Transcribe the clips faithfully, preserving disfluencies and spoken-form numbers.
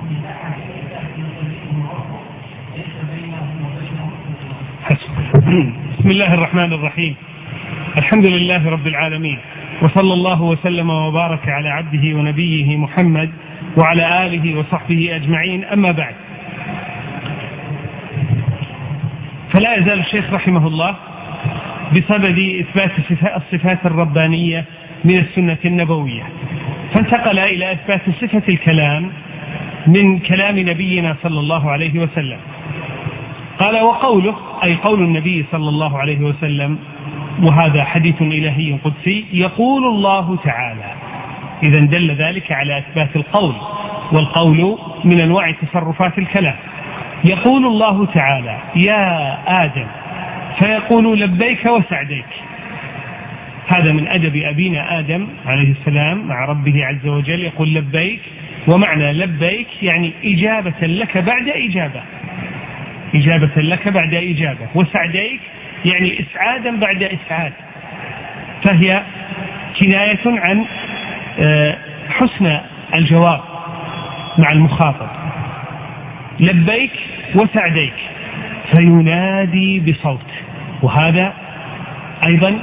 بسم الله الرحمن الرحيم. الحمد لله رب العالمين، وصلى الله وسلم وبارك على عبده ونبيه محمد وعلى آله وصحبه أجمعين. أما بعد، فلا يزال الشيخ رحمه الله بصدد إثبات الصفات الربانية من السنة النبوية، فانتقل إلى إثبات صفة الكلام من كلام نبينا صلى الله عليه وسلم. قال: وقوله، أي قول النبي صلى الله عليه وسلم، وهذا حديث إلهي قدسي، يقول الله تعالى. إذا دل ذلك على إثبات القول، والقول من أنواع تصرفات الكلام. يقول الله تعالى: يا آدم، فيقول لبيك وسعديك. هذا من أدب أبينا آدم عليه السلام مع ربه عز وجل، يقول لبيك، ومعنى لبيك يعني إجابة لك بعد إجابة، إجابة لك بعد إجابة، وسعديك يعني إسعادا بعد إسعاد، فهي كناية عن حسن الجواب مع المخاطب. لبيك وسعديك، فينادي بصوت، وهذا أيضا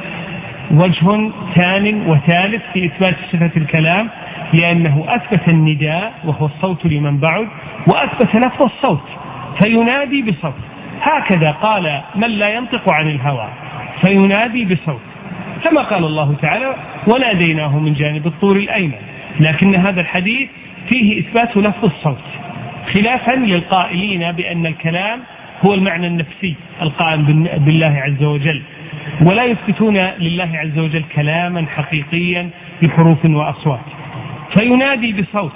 وجه ثان وثالث في إثبات صفة الكلام، لأنه أثبت النداء وهو الصوت لمن بعد، وأثبت لفظ الصوت، فينادي بصوت. هكذا قال من لا ينطق عن الهوى، فينادي بصوت، كما قال الله تعالى: وناديناه من جانب الطور الأيمن. لكن هذا الحديث فيه إثبات لفظ الصوت، خلافا للقائلين بأن الكلام هو المعنى النفسي القائم بالله عز وجل، ولا يثبتون لله عز وجل كلاما حقيقيا بحروف وأصوات. فينادي بصوت: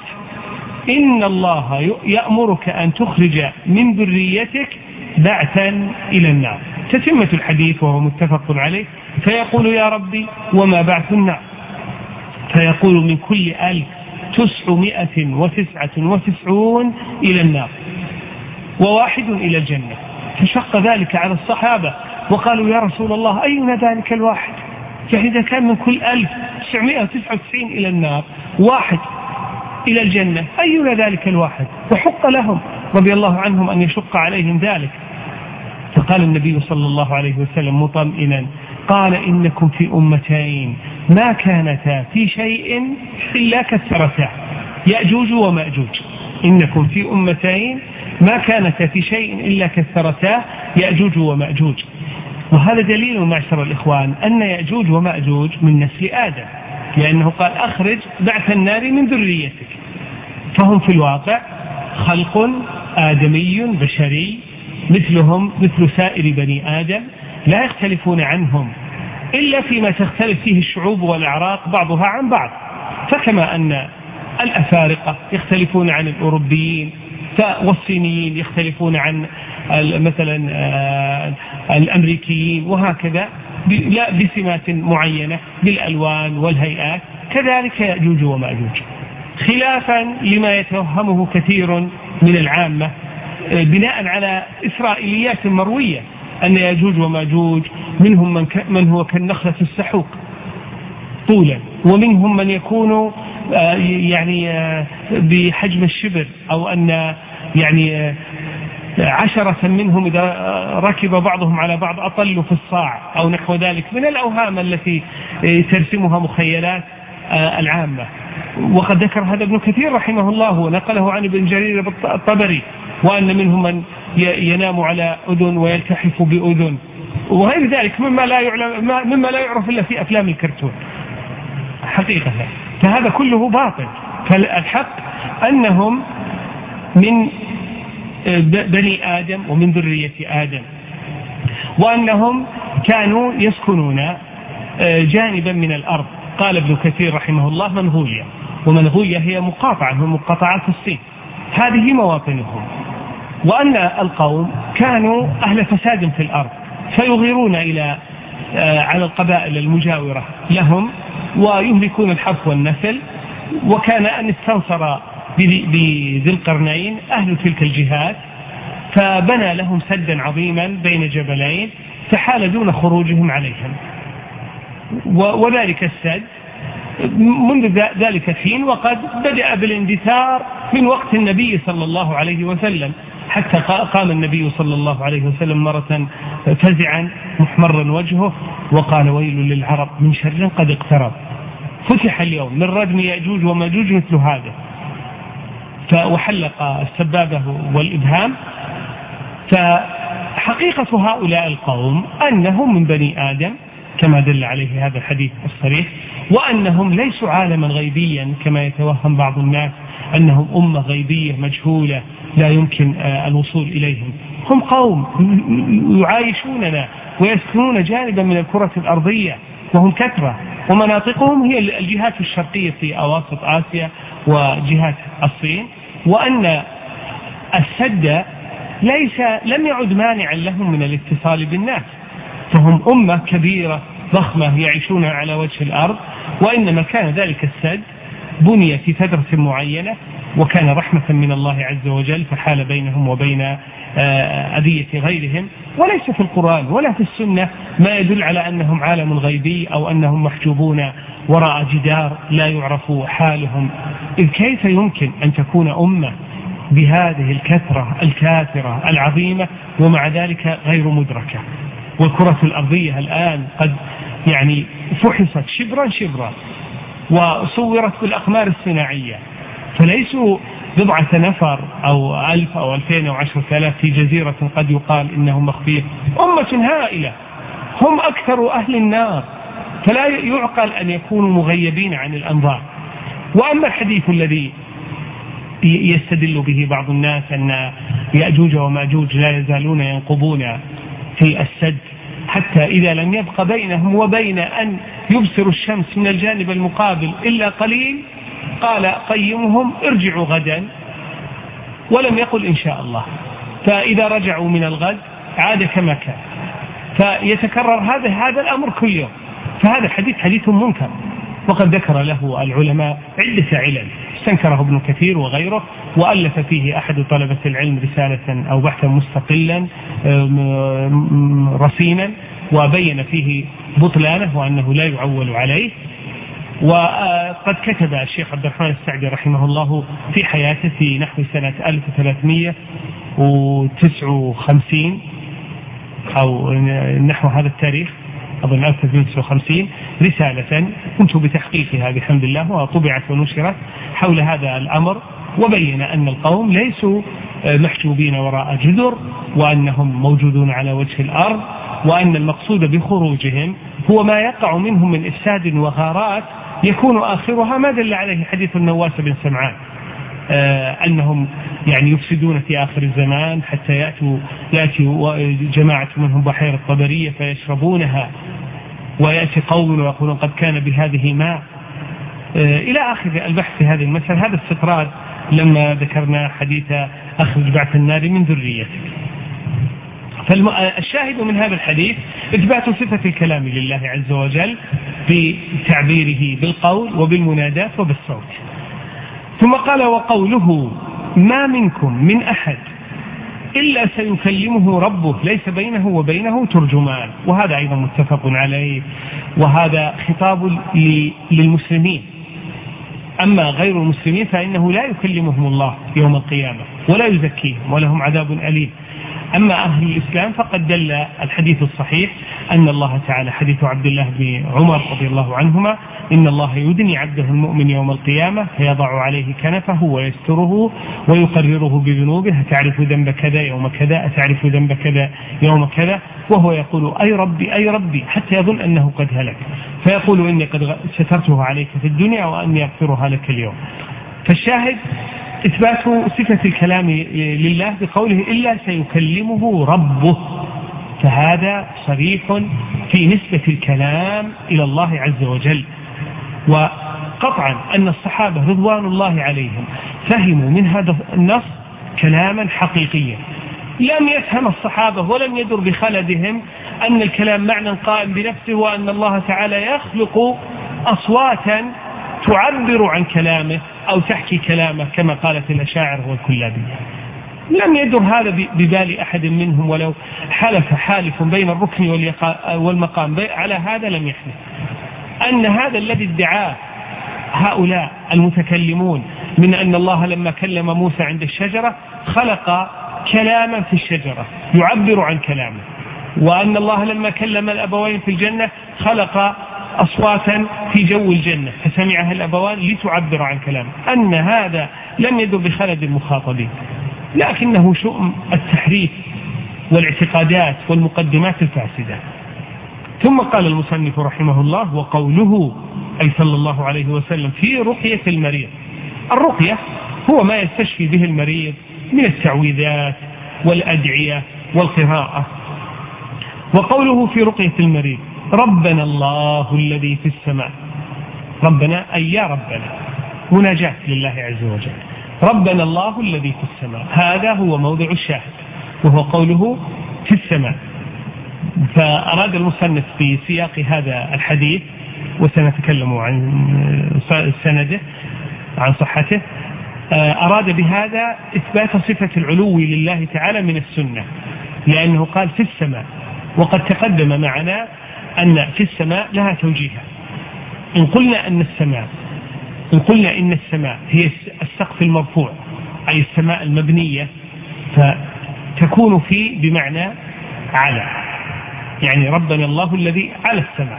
إن الله يأمرك أن تخرج من ذريتك بعثا إلى النار. تتمة الحديث وهو متفق عليه. فيقول: يا ربي، وما بعث النار؟ فيقول: من كل ألف تسعمائة وتسعة وتسعون إلى النار، وواحد إلى الجنة. فشق ذلك على الصحابة، وقالوا: يا رسول الله، أينا ذلك الواحد؟ يعني إذا كان من كل ألف تسعمائة وتسعة وتسعين إلى النار، واحد إلى الجنة، أينا ذلك الواحد؟ وحق لهم رضي الله عنهم أن يشق عليهم ذلك. فقال النبي صلى الله عليه وسلم مطمئنا، قال: إنكم في أمتين ما كانتا في شيء إلا كثرتا، يأجوج ومأجوج. إنكم في أمتين ما كانتا في شيء إلا كثرتا، يأجوج ومأجوج. وهذا دليل معشر الإخوان أن يأجوج ومأجوج من نسل آدم، لأنه قال: أخرج بعث النار من ذريتك. فهم في الواقع خلق آدمي بشري مثلهم مثل سائر بني آدم، لا يختلفون عنهم إلا فيما تختلف فيه الشعوب والأعراق بعضها عن بعض. فكما أن الأفارقة يختلفون عن الأوروبيين، والصينيين يختلفون عن مثلا الأمريكيين، وهكذا لا بسمات معينة بالألوان والهيئات، كذلك يأجوج ومأجوج، خلافا لما يتوهمه كثير من العامة بناء على إسرائيليات مروية أن يأجوج ومأجوج منهم من, من هو كالنخلة السحوق طولا، ومنهم من يكون يعني بحجم الشبر، أو أن يعني عشرة منهم إذا ركب بعضهم على بعض أطلوا في الصاع أو نحو ذلك من الأوهام التي ترسمها مخيلات العامة. وقد ذكر هذا ابن كثير رحمه الله ونقله عن ابن جرير الطبري، وأن منهم من ينام على أذن ويلتحف بأذن وغير ذلك مما لا يعلم مما لا يعرف إلا في أفلام الكرتون حقيقة. فهذا كله باطل. فالحق أنهم من بني آدم ومن ذرية آدم، وأنهم كانوا يسكنون جانبا من الأرض. قال ابن كثير رحمه الله: منغوليا، ومنغوليا هي مقاطعة من مقاطعات الصين، هذه مواطنهم. وأن القوم كانوا أهل فساد في الأرض، فيغيرون إلى على القبائل المجاورة لهم ويهلكون الحرث والنسل. وكان أن استنصر بذي القرنين أهل تلك الجهات، فبنى لهم سدا عظيما بين جبلين فحال دون خروجهم عليهم. وذلك السد منذ ذلك الحين وقد بدأ بالاندثار من وقت النبي صلى الله عليه وسلم، حتى قام النبي صلى الله عليه وسلم مرة فزعا محمرا وجهه وقال: ويل للعرب من شر قد اقترب. فتح اليوم من ردم يأجوج وماجوج مثل هذا. وحلق السبابة والإبهام. فحقيقة هؤلاء القوم أنهم من بني آدم كما دل عليه هذا الحديث الصريح، وأنهم ليسوا عالما غيبيا كما يتوهم بعض الناس أنهم أمة غيبية مجهولة لا يمكن الوصول إليهم. هم قوم يعايشوننا ويسكنون جانبا من الكرة الأرضية، وهم كثرة، ومناطقهم هي الجهات الشرقية في أواسط آسيا وجهات الصين. وأن السد ليس لم يعد مانعا لهم من الاتصال بالناس، فهم أمة كبيرة ضخمة يعيشون على وجه الأرض، وإنما كان ذلك السد بني في فترة معينة، وكان رحمة من الله عز وجل فحال بينهم وبين أذية غيرهم. وليس في القرآن ولا في السنة ما يدل على أنهم عالم غيبي أو أنهم محجوبون وراء جدار لا يعرف حالهم. إذ كيف يمكن أن تكون أمة بهذه الكثرة الكاثرة العظيمة ومع ذلك غير مدركة؟ والكرة الأرضية الآن قد يعني فحصت شبرا شبرا وصورت بالأقمار الصناعية، فليسوا بضعة نفر أو ألف أو ألفين أو عشرة آلاف في جزيرة قد يقال إنهم مخفية. أمة هائلة، هم أكثر أهل النار، فلا يعقل أن يكونوا مغيبين عن الأنظار. وأما الحديث الذي يستدل به بعض الناس أن يأجوج وماجوج لا يزالون ينقبون في السد حتى إذا لم يبق بينهم وبين أن يبصروا الشمس من الجانب المقابل إلا قليل، قال قيمهم: ارجعوا غدا، ولم يقل إن شاء الله. فإذا رجعوا من الغد عاد كما كان. فيتكرر هذا هذا الأمر كل يوم. فهذا الحديث حديث منكر، وقد ذكر له العلماء عدة علل استنكره ابن كثير وغيره، وألف فيه أحد طلبة العلم رسالة أو بحثا مستقلا رصينا وبين فيه بطلانه وأنه لا يعول عليه. وقد كتب الشيخ عبد الرحمن السعدي رحمه الله في حياته في نحو سنة ألف وثلاثمائة وتسعة وخمسين أو نحو هذا التاريخ، أظن ألف وثلاثمائة وتسعة وخمسين، رسالة كنت بتحقيقها بحمد الله وطبعت ونشرت حول هذا الأمر، وبين أن القوم ليسوا محجوبين وراء جدر، وأنهم موجودون على وجه الأرض، وأن المقصود بخروجهم هو ما يقع منهم من إفساد وغارات يكون آخرها ما دل عليه حديث النواس بن سمعان، آه أنهم يعني يفسدون في آخر الزمان حتى يأتوا يأتي جماعة منهم بحيرة طبرية فيشربونها، ويأتي قوم ويقولون قد كان بهذه ماء، آه إلى آخر البحث في هذه المسألة. هذا استطراد لما ذكرنا حديث أخرج بعث النار من ذريتك. فالشاهد من هذا الحديث إثبات صفة الكلام لله عز وجل بتعبيره بالقول وبالمنادات وبالصوت. ثم قال: وقوله: ما منكم من أحد إلا سيكلمه ربه ليس بينه وبينه ترجمان. وهذا أيضا متفق عليه، وهذا خطاب للمسلمين. أما غير المسلمين فإنه لا يكلمهم الله يوم القيامة ولا يزكيهم ولهم عذاب أليم. أما أهل الإسلام فقد دل الحديث الصحيح أن الله تعالى، حديث عبد الله بن عمر رضي الله عنهما: إن الله يدني عبده المؤمن يوم القيامة فيضع عليه كنفه ويستره ويقرره بذنوبه: تعرف ذنب كذا يوم كذا، تعرف ذنب كذا يوم كذا، وهو يقول: أي ربي أي ربي، حتى يظن أنه قد هلك، فيقول: إني قد سترته عليك في الدنيا وأني أغفرها لك اليوم. فالشاهد إثبات صفة الكلام لله بقوله: إلا سيكلمه ربه، فهذا صريح في نسبة الكلام إلى الله عز وجل. وقطعا أن الصحابة رضوان الله عليهم فهموا من هذا النص كلاما حقيقيا. لم يفهم الصحابة ولم يدر بخلدهم أن الكلام معنى قائم بنفسه، وأن الله تعالى يخلق أصواتا تعبر عن كلامه أو تحكي كلامه كما قالت الأشاعر والكلابية. لم يدر هذا ببال أحد منهم، ولو حلف حالف بين الركن والمقام على هذا لم يحلف. أن هذا الذي ادعاه هؤلاء المتكلمون من أن الله لما كلم موسى عند الشجرة خلق كلاما في الشجرة يعبر عن كلامه، وأن الله لما كلم الأبوين في الجنة خلق أصواتا في جو الجنة فسمعها الأبوان لتعبر عن كلامه، أن هذا لم يدر بخلد المخاطبين، لكنه شؤم التحريف والاعتقادات والمقدمات الفاسدة. ثم قال المصنف رحمه الله: وقوله أي صلى الله عليه وسلم في رقية المريض. الرقية هو ما يستشفي به المريض من التعويذات والأدعية والقراءة. وقوله في رقية المريض: ربنا الله الذي في السماء. ربنا أي يا ربنا، مناجاة لله عز وجل. ربنا الله الذي في السماء، هذا هو موضع الشاهد، وهو قوله في السماء. فأراد المصنف في سياق هذا الحديث، وسنتكلم عن سنده عن صحته، أراد بهذا إثبات صفة العلو لله تعالى من السنة، لأنه قال في السماء، وقد تقدم معنا أن في السماء لها توجيها. إن قلنا أن السماء إن قلنا إن السماء هي السقف المرفوع أي السماء المبنية، فتكون في بمعنى على، يعني ربنا الله الذي على السماء.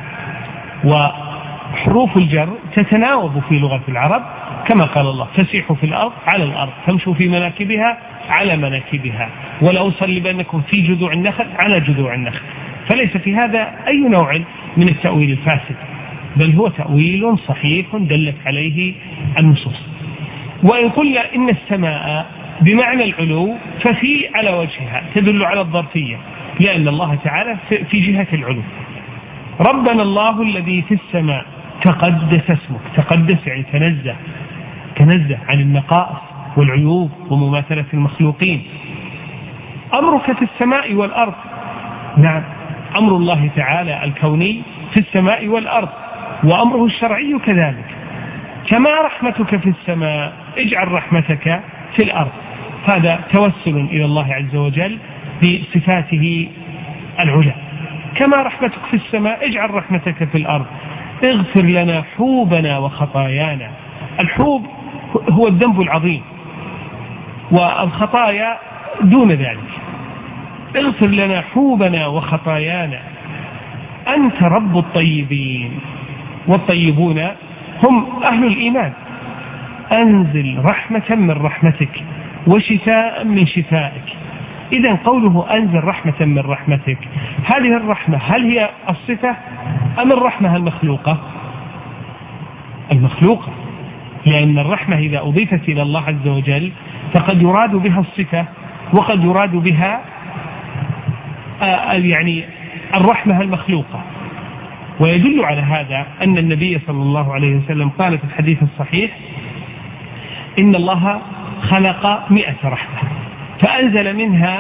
وحروف الجر تتناوب في لغة العرب، كما قال الله: فسيحوا في الأرض على الأرض، فامشوا في مناكبها على مناكبها، ولأصلبنكم في جذوع النخل على جذوع النخل. فليس في هذا أي نوع من التأويل الفاسد، بل هو تأويل صحيح دلت عليه النصوص. وإن قلنا إن السماء بمعنى العلو، ففي على وجهها تدل على الظرفية، لأن الله تعالى في جهة العلو. ربنا الله الذي في السماء تقدس اسمك. تقدس يعني تنزه، تنزه عن النقائص والعيوب ومماثلة المخلوقين. أمرك في السماء والأرض. نعم، أمر الله تعالى الكوني في السماء والأرض، وأمره الشرعي كذلك. كما رحمتك في السماء اجعل رحمتك في الأرض. هذا توسل إلى الله عز وجل بصفاته العلى. كما رحمتك في السماء اجعل رحمتك في الأرض. اغفر لنا حوبنا وخطايانا. الحوب هو الذنب العظيم، والخطايا دون ذلك. اغفر لنا حوبنا وخطايانا، أنت رب الطيبين، والطيبون هم أهل الإيمان. أنزل رحمة من رحمتك وشفاء من شفائك. إذن قوله أنزل رحمة من رحمتك، هذه الرحمة هل هي الصفة أم الرحمة المخلوقة؟ المخلوقة، لأن الرحمة إذا أضيفت إلى الله عز وجل فقد يراد بها الصفة، وقد يراد بها آه يعني الرحمة المخلوقة. ويدل على هذا أن النبي صلى الله عليه وسلم قال في الحديث الصحيح: إن الله خلق مئة رحمة فأنزل منها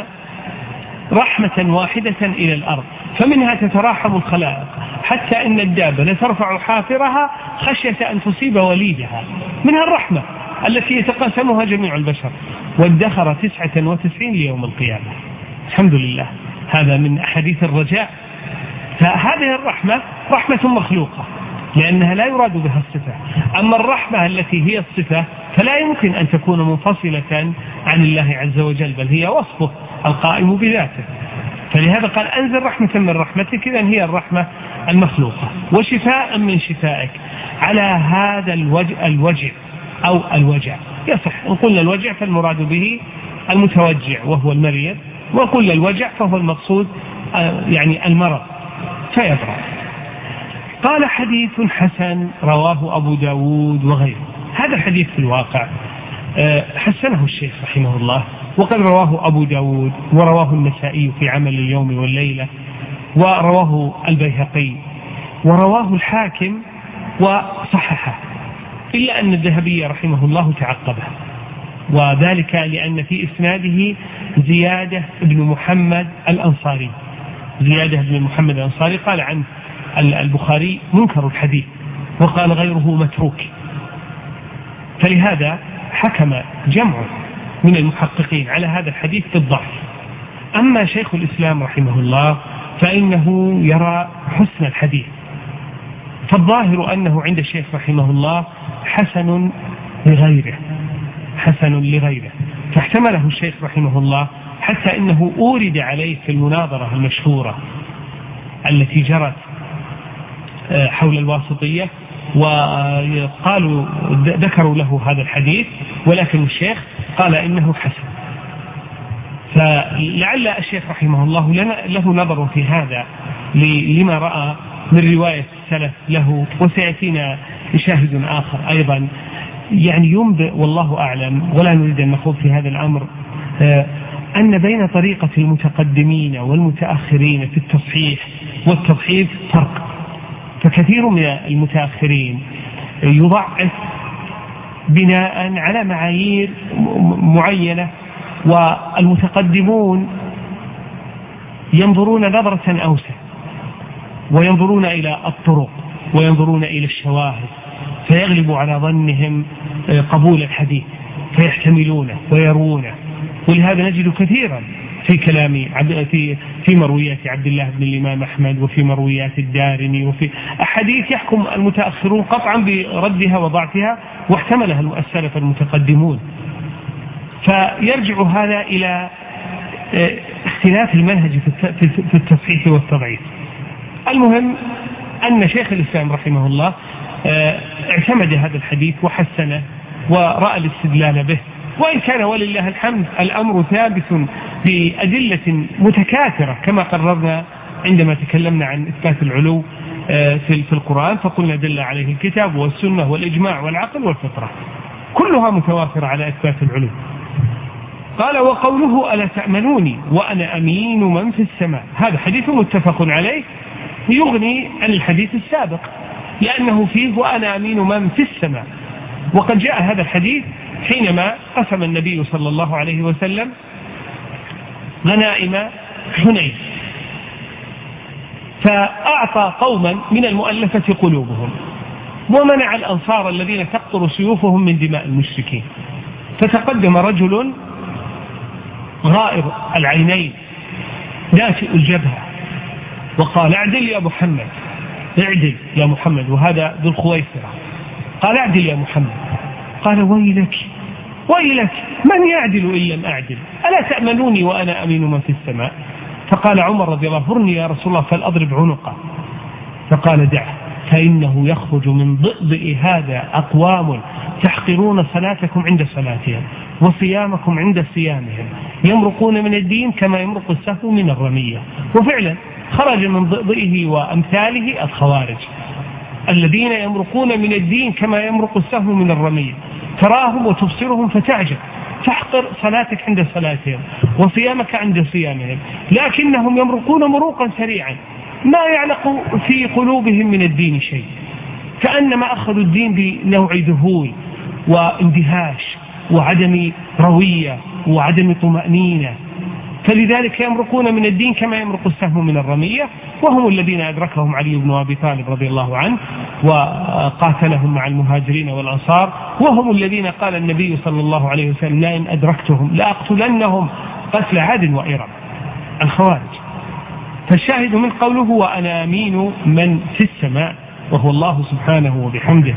رحمة واحدة إلى الأرض، فمنها تتراحم الخلائق، حتى إن الدابة لترفع حافرها خشية أن تصيب وليدها. منها الرحمة التي يتقاسمها جميع البشر، وادخر تسعة وتسعين ليوم القيامة. الحمد لله، هذا من أحاديث الرجاء. فهذه الرحمة رحمة مخلوقة، لأنها لا يراد بها الصفة. أما الرحمة التي هي الصفة فلا يمكن أن تكون منفصلة عن الله عز وجل، بل هي وصفه القائم بذاته. فلهذا قال أنزل رحمة من رحمتك، إذن هي الرحمة المخلوقة. وشفاء من شفائك، على هذا الوجع, الوجع أو الوجع يصح. إن قلنا الوجع فالمراد به المتوجع وهو المريض، وقلنا الوجع فهو المقصود يعني المرض فيبرأ. قال حديث حسن رواه أبو داود وغيره. هذا الحديث في الواقع حسنه الشيخ رحمه الله، وقد رواه أبو داود، ورواه النسائي في عمل اليوم والليلة، ورواه البيهقي، ورواه الحاكم وصححه، إلا أن الذهبي رحمه الله تعقبه، وذلك لأن في إسناده زيادة بن محمد الأنصاري. زيادة بن محمد الأنصاري قال عن البخاري منكر الحديث، وقال غيره متروك. فلهذا حكم جمع من المحققين على هذا الحديث بالضعف. أما شيخ الإسلام رحمه الله فإنه يرى حسن الحديث، فالظاهر أنه عند الشيخ رحمه الله حسن لغيره، حسن لغيره. فاحتمله الشيخ رحمه الله حتى إنه أورد عليه في المناظرة المشهورة التي جرت حول الواسطية، وقالوا ذكروا له هذا الحديث، ولكن الشيخ قال إنه حسن. فلعل الشيخ رحمه الله له نظر في هذا لما رأى من رواية السلف له، وسيأتينا شاهد آخر أيضا يعني ينبئ والله أعلم، ولا نريد أن نخوض في هذا الأمر، أن بين طريقة المتقدمين والمتأخرين في التصحيح والتضعيف فرق. فكثير من المتأخرين يضعف بناء على معايير معينة، والمتقدمون ينظرون نظرة أوسع، وينظرون إلى الطرق وينظرون إلى الشواهد، فيغلب على ظنهم قبول الحديث فيحتملونه ويروونه. ولهذا نجد كثيرا في كلام في في مرويات عبد الله بن الإمام أحمد، وفي مرويات الدارمي، وفي أحاديث يحكم المتأخرون قطعا بردها وضعفها، واحتملها السلف المتقدمون. فيرجع هذا إلى اختلاف المنهج في التصحيح والتضعيف. المهم أن شيخ الإسلام رحمه الله اعتمد هذا الحديث وحسنه ورأى الاستدلال به، وإن كان ولله الحمد الأمر ثابت بأدلة متكاثرة كما قررنا عندما تكلمنا عن إثبات العلو في القرآن، فقلنا دل عليه الكتاب والسنة والإجماع والعقل والفطرة، كلها متوافرة على إثبات العلو. قال: وقوله ألا تأمنوني وأنا أمين من في السماء، هذا حديث متفق عليه يغني عن الحديث السابق، لأنه فيه وأنا أمين من في السماء. وقد جاء هذا الحديث حينما قسم النبي صلى الله عليه وسلم غنائم حنين، فأعطى قوما من المؤلفة قلوبهم، ومنع الأنصار الذين تقطر سيوفهم من دماء المشركين. فتقدم رجل غائر العينين دافئ الجبهة وقال: اعدل يا محمد، اعدل يا محمد. وهذا ذو الخويصرة. قال: اعدل يا محمد. قال: ويلك ويلك، من يعدل إن لم أعدل؟ ألا تأمنوني وأنا أمين من في السماء؟ فقال عمر رضي الله عنه: فرني يا رسول الله فلأضرب عنقه. فقال: دعه، فإنه يخرج من ضئضئ هذا أقوام تحقرون صلاتكم عند صلاتهم وصيامكم عند صيامهم، يمرقون من الدين كما يمرق السهم من الرمية. وفعلا خرج من ضئضئه وأمثاله الخوارج الذين يمرقون من الدين كما يمرق السهم من الرمية، تراهم وتبصرهم فتعجب، تحقر صلاتك عند صلاتهم وصيامك عند صيامهم، لكنهم يمرقون مروقا سريعا ما يعلق في قلوبهم من الدين شيء، كأنما أخذوا الدين بنوع ذهول واندهاش وعدم روية وعدم طمأنينة، فلذلك يمرقون من الدين كما يمرق السهم من الرمية. وهم الذين أدركهم علي بن أبي طالب رضي الله عنه وقاتلهم مع المهاجرين والأنصار، وهم الذين قال النبي صلى الله عليه وسلم: لئن أدركتهم لأقتلنهم قتل عاد وإرم، الخوارج. فالشاهد من قوله: وأنا أمين من في السماء، وهو الله سبحانه وبحمده.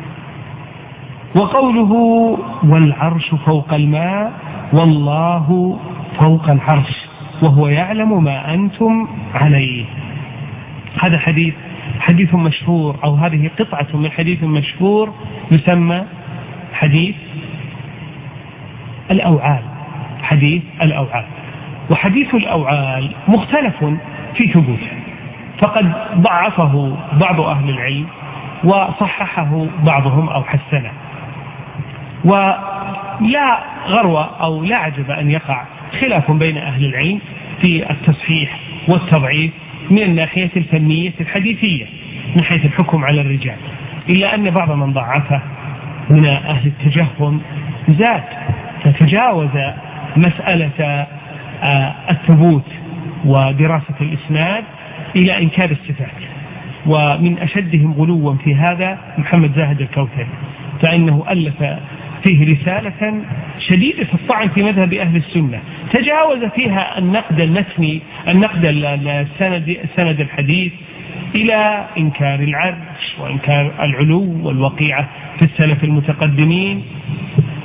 وقوله: والعرش فوق الماء والله فوق العرش وهو يعلم ما أنتم عليه. هذا حديث حديث مشهور، أو هذه قطعة من حديث مشهور يسمى حديث الأوعال. حديث الأوعال. وحديث الأوعال مختلف في ثبوته، فقد ضعفه بعض أهل العلم وصححه بعضهم أو حسنه. ولا غروة أو لا عجب أن يقع خلاف بين أهل العلم في التصحيح والتضعيف من الناحية الفنية الحديثية من حيث الحكم على الرجال، إلا أن بعض من ضعفه من أهل التجهم زاد فتجاوز مسألة الثبوت ودراسة الإسناد إلى إنكار الصفات. ومن أشدهم غلوا في هذا محمد زاهد الكوثري، فإنه ألف فيه رسالة شديدة الطعن في مذهب أهل السنة، تجاوز فيها النقد المتني النقد السند سند الحديث إلى إنكار العرش وإنكار العلو والوقيعة في السلف المتقدمين.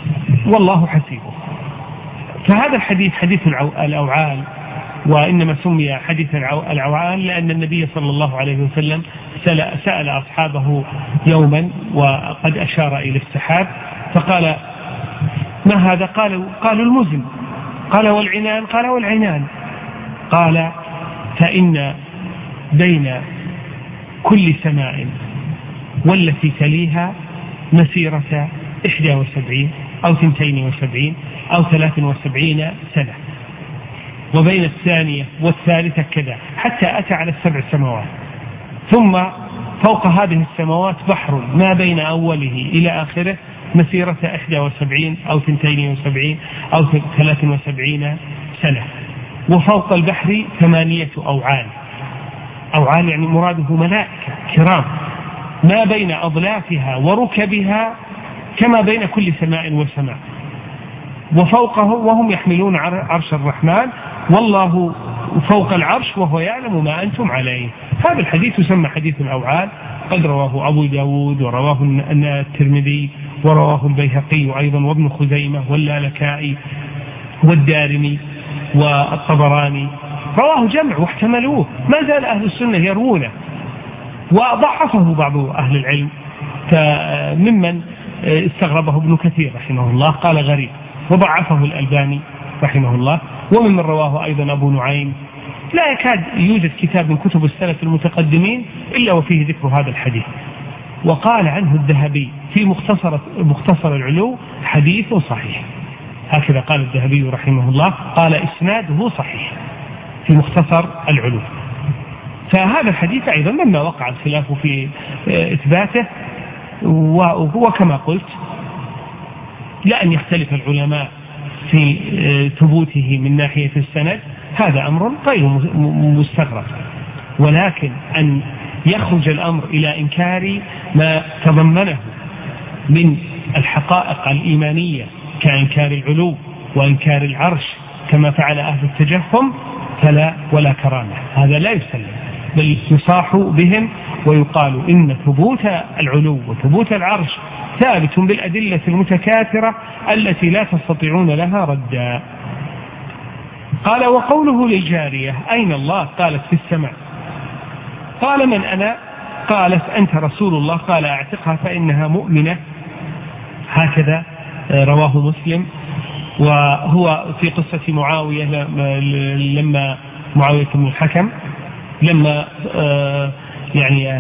والله حسيبه. فهذا الحديث حديث الأوعال، وإنما سمي حديث الأوعال لأن النبي صلى الله عليه وسلم سأل أصحابه يوما وقد أشار إلى السحاب فقال: ما هذا؟ قالوا قالوا المزن. قال: والعنان؟ قال: والعنان. قال: فإن بين كل سماء والتي تليها مسيرة إحدى وسبعين أو ثنتين وسبعين أو ثلاث وسبعين سنة، وبين الثانية والثالثة كذا، حتى أتى على السبع سماوات. ثم فوق هذه السماوات بحر ما بين أوله إلى آخره مسيرة إحدى وسبعين أو ثنتين وسبعين أو ثلاث وسبعين سنة، وفوق البحر ثمانية أوعال. أوعال يعني مراده ملائكة كرام ما بين أضلافها وركبها كما بين كل سماء وسماء، وفوقه وهم يحملون عرش الرحمن والله فوق العرش وهو يعلم ما أنتم عليه. هذا الحديث يسمى حديث الأوعال، قد رواه أبو داود ورواه الترمذي ورواه البيهقي أيضا وابن خزيمة واللالكائي والدارمي والطبراني، رواه جمع واحتملوه. ما زال أهل السنة يروونه، وضعفه بعض أهل العلم ممن استغربه ابن كثير رحمه الله، قال غريب، وضعفه الألباني رحمه الله، ومن رواه أيضا أبو نعيم. لا يكاد يوجد كتاب من كتب السلف المتقدمين إلا وفيه ذكر هذا الحديث. وقال عنه الذهبي في مختصر, مختصر العلو: حديث صحيح. هكذا قال الذهبي رحمه الله، قال إسناده صحيح في مختصر العلو. فهذا الحديث أيضا مما وقع الخلاف في إثباته، وهو كما قلت لأن يختلف العلماء في ثبوته من ناحية السند، هذا أمر غير مستغرب، ولكن أن يخرج الأمر إلى إنكار ما تضمنه من الحقائق الإيمانية كإنكار العلو وإنكار العرش كما فعل أهل التجهم، فلا ولا كرامة، هذا لا يسلم، بل يصاح بهم ويقال إن ثبوت العلو وثبوت العرش ثابت بالأدلة المتكاثرة التي لا تستطيعون لها ردا. قال: وقوله للجارية: أين الله؟ قالت: في السماء. قال: من أنا؟ قالت: أنت رسول الله. قال: أعتقها فإنها مؤمنة. هكذا رواه مسلم. وهو في قصة معاوية لما معاوية بن الحكم لما يعني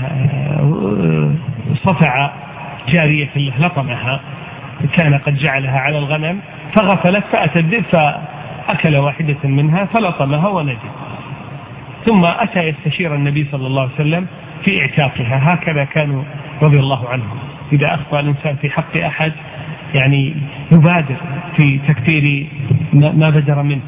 صفع جارية له لطمها، كان قد جعلها على الغنم فغفلت فأتى الذئب فأكل واحدة منها فلطمها ونجت، ثم أتى يستشير النبي صلى الله عليه وسلم في اعتاقها. هكذا كانوا رضي الله عنهم، إذا أخطأ الإنسان في حق أحد يعني يبادر في تكفير ما بدر منه.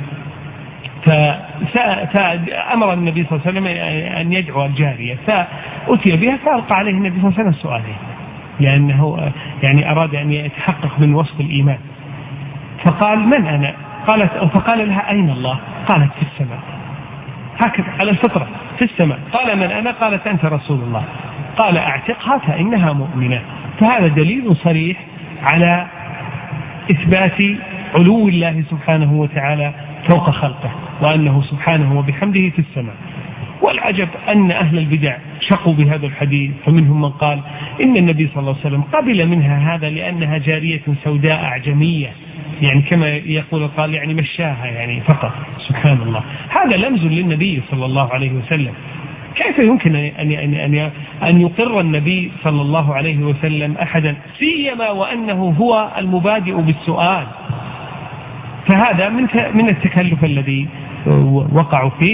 فأمر النبي صلى الله عليه وسلم أن يدعو الجارية، فأتي بها فألقى عليه النبي صلى الله عليه وسلم سؤالين، لأنه يعني أراد أن يتحقق من وصف الإيمان. فقال: من أنا؟ قالت فقال لها: أين الله؟ قالت: في السماء. هكذا على الفطرة، في السماء. قال: من أنا؟ قالت: أنت رسول الله. قال: أعتقها فإنها مؤمنة. فهذا دليل صريح على إثبات علو الله سبحانه وتعالى فوق خلقه، وأنه سبحانه وبحمده في السماء. والعجب أن أهل البدع شقوا بهذا الحديث، فمنهم من قال إن النبي صلى الله عليه وسلم قبل منها هذا لأنها جارية سوداء أعجمية، يعني كما يقول قال يعني مشاها يعني فقط. سبحان الله، هذا لمز للنبي صلى الله عليه وسلم. كيف يمكن أن أن أن يقر النبي صلى الله عليه وسلم أحدا، سيما وأنه هو المبادئ بالسؤال؟ فهذا من من التكلف الذي وقعوا فيه.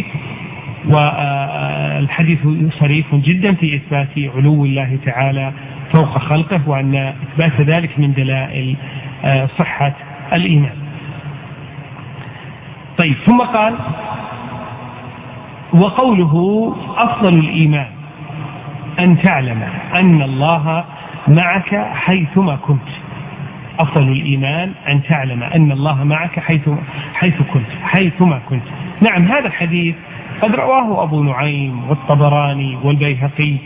والحديث صريح جدا في إثبات علو الله تعالى فوق خلقه، وأن إثبات ذلك من دلائل صحة الإيمان. طيب، ثم قال: وقوله أفضل الإيمان أن تعلم أن الله معك حيثما كنت. أفضل الإيمان أن تعلم أن الله معك حيث حيث كنت حيثما كنت. نعم، هذا الحديث قد رواه أبو نعيم والطبراني والبيهقي،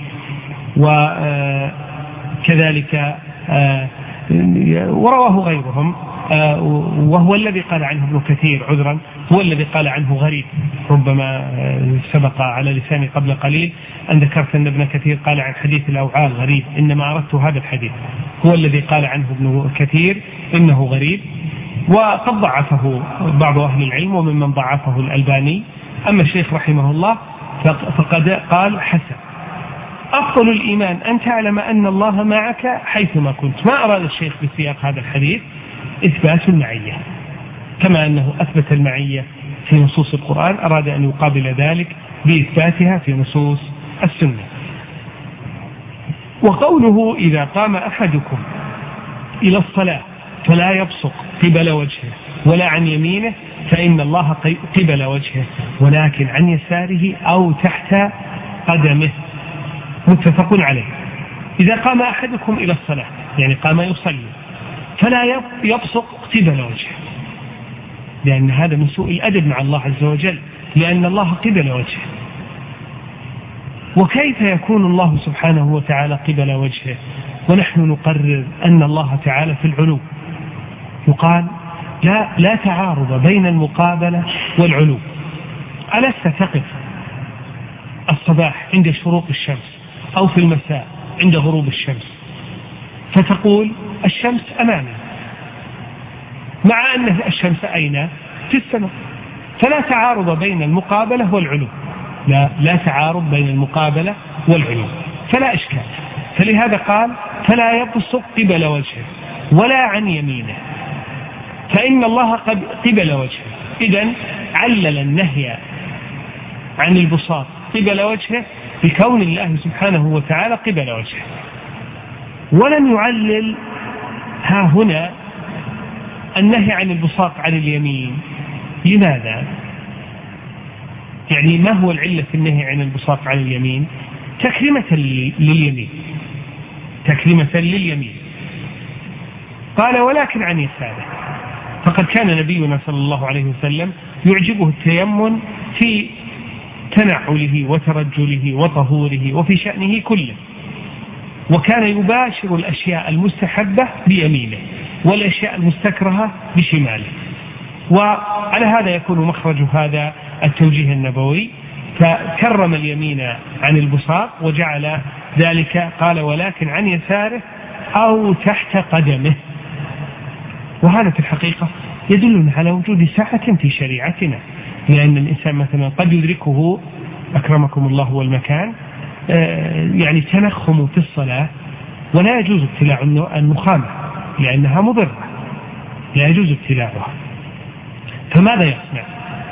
وكذلك ورواه غيرهم وهو الذي قال عنه ابن كثير عذرا، هو الذي قال عنه غريب، ربما سبق على لساني قبل قليل أن ذكرت أن ابن كثير قال عن حديث الأوعال غريب، إنما أردت هذا الحديث، هو الذي قال عنه ابن كثير إنه غريب، وقد ضعفه بعض أهل العلم وممن ضعفه الألباني. أما الشيخ رحمه الله فقد قال حسن. أفضل الإيمان أن تعلم أن الله معك حيثما كنت. ما أراد الشيخ بسياق هذا الحديث إثبات المعية، كما أنه أثبت المعية في نصوص القرآن أراد أن يقابل ذلك بإثباتها في نصوص السنة. وقوله إذا قام أحدكم إلى الصلاة فلا يبصق قبل وجهه ولا عن يمينه فإن الله قبل وجهه ولكن عن يساره أو تحت قدمه، متفق عليه. إذا قام أحدكم إلى الصلاة يعني قام يصلي فلا يبصق قبل وجهه، لأن هذا من سوء الأدب مع الله عز وجل، لأن الله قبل وجهه. وكيف يكون الله سبحانه وتعالى قبل وجهه ونحن نقرر أن الله تعالى في العلو؟ يقال لا, لا تعارض بين المقابلة والعلو. ألست تقف الصباح عند شروق الشمس أو في المساء عند غروب الشمس فتقول الشمس أمامي، مع أن الشمس أين؟ في السماء. فلا تعارض بين المقابلة والعلو، لا, لا تعارض بين المقابلة والعلو، فلا إشكال. فلهذا قال فلا يبصق قبل وجهه ولا عن يمينه فإن الله قبل وجهه. إذن علل النهي عن البصاق قبل وجهه بكون الله سبحانه وتعالى قبل وجهه، ولم يعلل ها هنا النهي عن البصاق عن اليمين. لماذا؟ يعني ما هو العلة في النهي عن البصاق عن اليمين؟ تكريمة لليمين، تكريمة لليمين. قال ولكن عن يساره، فقد كان نبينا صلى الله عليه وسلم يعجبه التيمم في تنعله وترجله وطهوره وفي شأنه كله، وكان يباشر الأشياء المستحبة بيمينه والأشياء المستكرهة بشماله. وعلى هذا يكون مخرج هذا التوجيه النبوي، فكرم اليمين عن البصاق وجعل ذلك قال ولكن عن يساره أو تحت قدمه. وهذا في الحقيقة يدلنا على وجود سعة في شريعتنا، لأن الإنسان مثلا قد يدركه أكرمكم الله والمكان يعني تنخم في الصلاة ولا يجوز ابتلاع النخامة لأنها مضرة، لا يجوز ابتلاعها، فماذا يصنع؟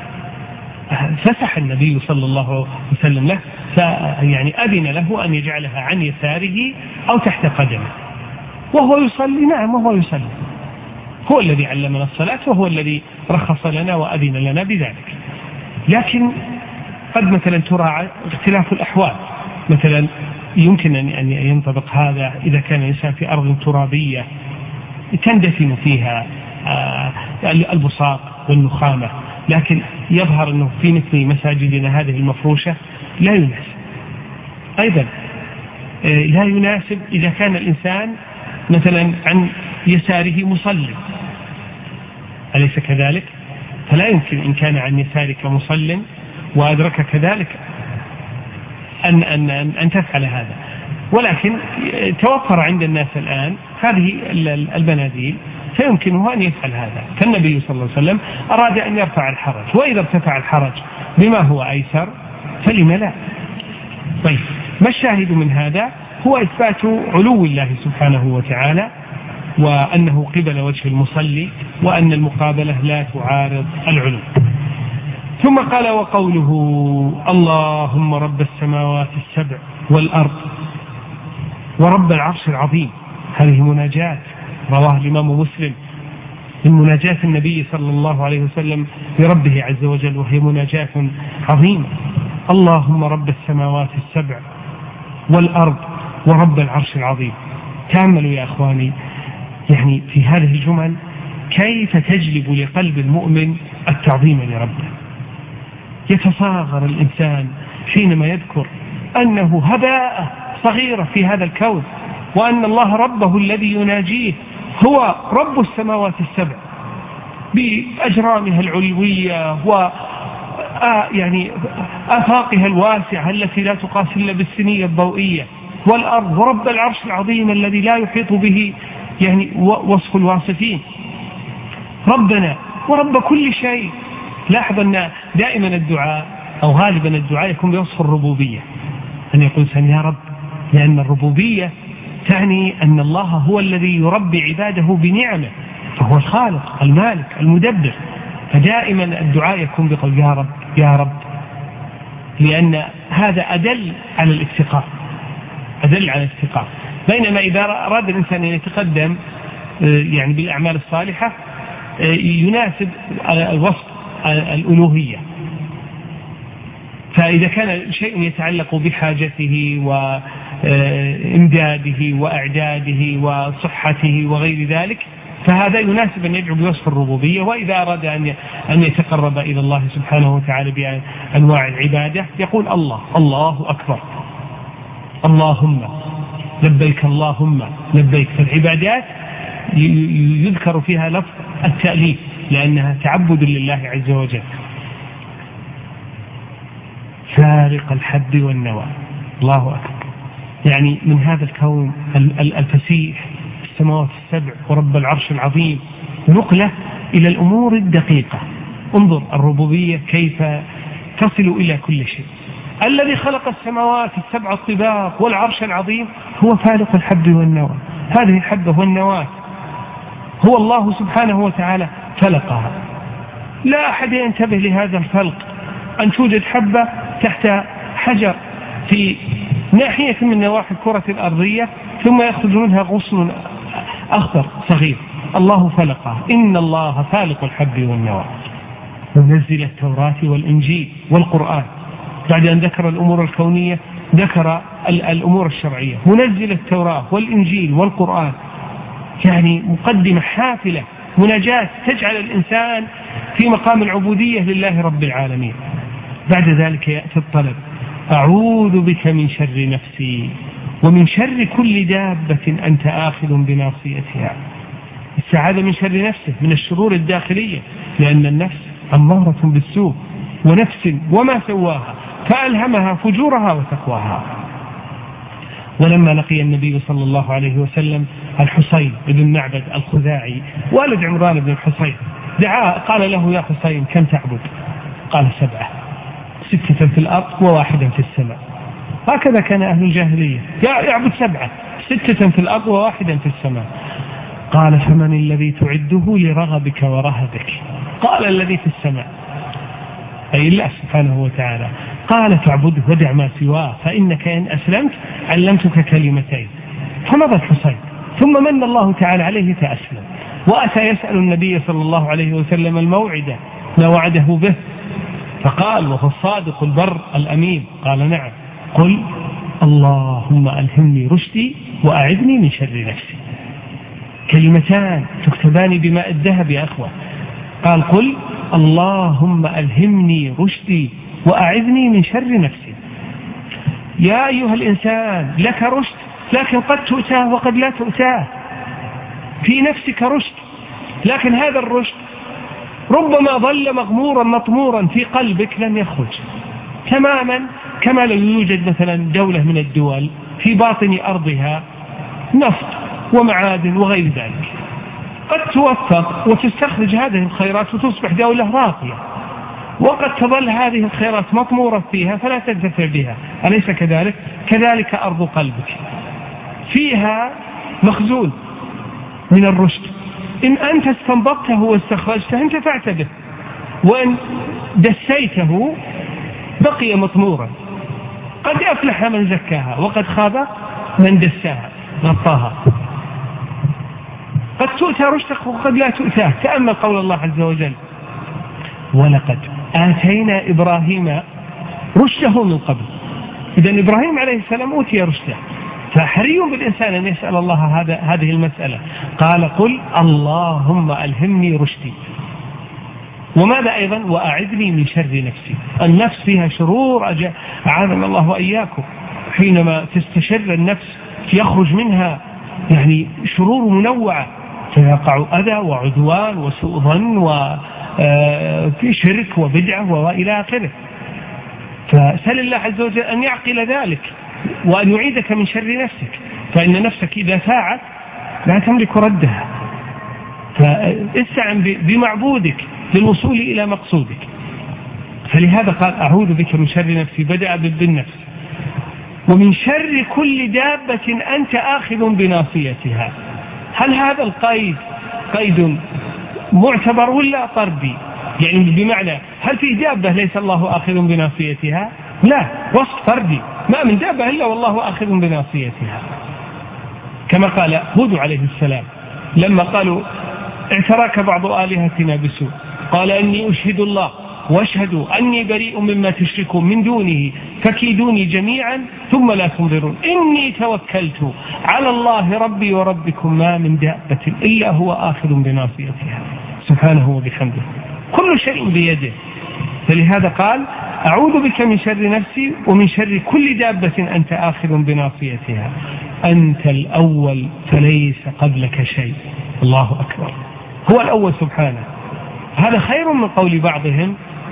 فسح النبي صلى الله عليه وسلم له، يعني أذن له أن يجعلها عن يساره أو تحت قدمه وهو يصلي. نعم وهو يصلي، هو الذي علمنا الصلاة وهو الذي رخص لنا وأذن لنا بذلك. لكن قد مثلا تراعى اختلاف الأحوال، مثلا يمكن أن ينطبق هذا إذا كان الإنسان في أرض ترابية تندفن فيها البصاق والنخامة، لكن يظهر أنه في مثل مساجدنا هذه المفروشة لا يناسب. أيضا لا يناسب إذا كان الإنسان مثلا عن يساره مصلي، أليس كذلك؟ فلا يمكن إن كان عن يسارك مصل وأدرك كذلك أن, أن, أن, أن تفعل هذا. ولكن توفر عند الناس الآن هذه البناديل فيمكنه أن يفعل هذا، فالنبي صلى الله عليه وسلم أراد أن يرفع الحرج، وإذا ارتفع الحرج بما هو أيسر فلم لا. طيب ما الشاهد من هذا؟ هو إثبات علو الله سبحانه وتعالى، وأنه قبل وجه المصلي، وأن المقابلة لا تعارض العلو. ثم قال وقوله اللهم رب السماوات السبع والأرض ورب العرش العظيم، هذه مناجاة رواه الإمام مسلم من مناجاة النبي صلى الله عليه وسلم لربه عز وجل، وهي مناجاة عظيمة. اللهم رب السماوات السبع والأرض ورب العرش العظيم. تأملوا يا أخواني يعني في هذه الجمل كيف تجلب لقلب المؤمن التعظيم لربه. يتصاغر الإنسان حينما يذكر أنه هباء صغيرة في هذا الكون، وأن الله ربه الذي يناجيه هو رب السماوات السبع بأجرامها العلوية و يعني آفاقها الواسعة التي لا تقاس إلا بالسنية الضوئية، والأرض، ورب العرش العظيم الذي لا يحيط به يعني وصف الواصفين، ربنا ورب كل شيء. لاحظ أن دائما الدعاء أو غالبا الدعاء يكون بوصف الربوبية، أن يقول سن يا رب، لأن الربوبية تعني أن الله هو الذي يربي عباده بنعمه، فهو الخالق المالك المدبر، فدائما الدعاء يكون بقول يا رب يا رب، لأن هذا أدل على الافتقار، أدل على الافتقار. بينما إذا أراد الإنسان أن يتقدم يعني بالأعمال الصالحة يناسب وصف الألوهية، فإذا كان شيء يتعلق بحاجته وإمداده وأعداده وصحته وغير ذلك فهذا يناسب أن يدعو بوصف الربوبية. وإذا أراد أن يتقرب إلى الله سبحانه وتعالى بأنواع العبادة يقول الله الله أكبر، اللهم لبيك اللهم لبيك. فالعبادات يذكر فيها لفظ التأليف لأنها تعبد لله عز وجل. فارق الحب والنوى، الله أكبر، يعني من هذا الكون الفسيح السماوات السبع ورب العرش العظيم نقلة إلى الأمور الدقيقة. انظر الربوبية كيف تصل إلى كل شيء. الذي خلق السماوات السبع الطباق والعرش العظيم هو فارق الحب والنوى، هذه الحبة والنواة هو الله سبحانه وتعالى فلقها. لا أحد ينتبه لهذا الفلق، أن توجد حبة تحت حجر في ناحية من نواحي الكرة الأرضية ثم يخرج منها غصن أخضر صغير، الله فلقها. إن الله فالق الحب والنوى منزل التوراة والإنجيل والقرآن. بعد أن ذكر الأمور الكونية ذكر الأمور الشرعية، منزل التوراة والإنجيل والقرآن، يعني مقدمة حافلة مناجاة تجعل الإنسان في مقام العبودية لله رب العالمين. بعد ذلك يأتي الطلب، أعوذ بك من شر نفسي ومن شر كل دابة أنت آخذ بناصيتها. السعادة من شر نفسه، من الشرور الداخلية، لأن النفس أمارة بالسوء، ونفس وما سواها فألهمها فجورها وتقواها. ولما لقي النبي صلى الله عليه وسلم الحصين بن معبد الخزاعي والد عمران بن الحصين دعاه قال له يا حصين كم تعبد؟ قال سبعة، ستة في الأرض وواحدا في السماء. هكذا كان أهل الجاهلية يعبد سبعة، ستة في الأرض وواحدا في السماء. قال فمن الذي تعده لرغبك ورهبك؟ قال الذي في السماء، أي الله سبحانه وتعالى. قال تعبده ودع ما سواه فإنك إن أسلمت علمتك كلمتين. فمضى الحصين ثم من الله تعالى عليه فأسلم، وأتى يسأل النبي صلى الله عليه وسلم الموعد ما وعده به، فقال وهو الصادق البر الأمين قال نعم، قل اللهم ألهمني رشدي وأعذني من شر نفسي. كلمتان تكتبان بماء الذهب يا أخوة. قال قل اللهم ألهمني رشدي وأعذني من شر نفسي. يا أيها الإنسان لك رشد، لكن قد تؤتاه وقد لا تؤتاه. في نفسك رشد، لكن هذا الرشد ربما ظل مغمورا مطمورا في قلبك لم يخرج تماما، كما لو يوجد مثلا دولة من الدول في باطن أرضها نفط ومعادن وغير ذلك، قد توفق وتستخرج هذه الخيرات وتصبح دولة راقية، وقد تظل هذه الخيرات مطمورة فيها فلا تنتفع بها، أليس كذلك؟ كذلك أرض قلبك فيها مخزون من الرشد، إن أنت استنبطته واستخرجته انتفعت به، وإن دسيته بقي مطمورا. قد أفلح من زكاها وقد خاب من دساها غطاها. قد تؤتى رشدك وقد لا تؤتاه. تأمل قول الله عز وجل ولقد آتينا إبراهيم رشده من قبل. إذن إبراهيم عليه السلام أوتي رشده، فحري بالإنسان أن يسأل الله هذا هذه المسألة. قال قل اللهم ألهمني رشدي، وماذا أيضا وأعذني من شر نفسي. النفس فيها شرور أعاذنا الله وإياكم، حينما تستشر النفس يخرج منها يعني شرور منوعة فيقع أذى وعدوان وسوء ظن وفي شرك وبدعة وإلى آخره. فسأل الله عز وجل أن يعقل ذلك وأن يعيدك من شر نفسك، فإن نفسك إذا فاعت لا تملك ردها، فاستعن بمعبودك للوصول إلى مقصودك. فلهذا قال أعوذ بك من شر نفسي، بدأ بالنفس. ومن شر كل دابة أنت آخذ بناصيتها. هل هذا القيد قيد معتبر ولا طردي؟ يعني بمعنى هل في دابة ليس الله آخذ بناصيتها؟ لا، وصف طردي، ما من دابة إلا والله آخذ بناصيتها. كما قال هود عليه السلام لما قالوا اعتراك بعض آلهتنا بسوء قال إني أشهد الله واشهدوا أني بريء مما تشركون من دونه فكيدوني جميعا ثم لا تنظرون إني توكلت على الله ربي وربكم ما من دابة إلا هو آخذ بناصيتها سبحانه وبحمده، كل شيء بيده. فلهذا قال أعوذ بك من شر نفسي ومن شر كل دابة أنت آخذ بناصيتها، أنت الأول فليس قبلك شيء. الله أكبر، هو الأول سبحانه. هذا خير من قول بعضهم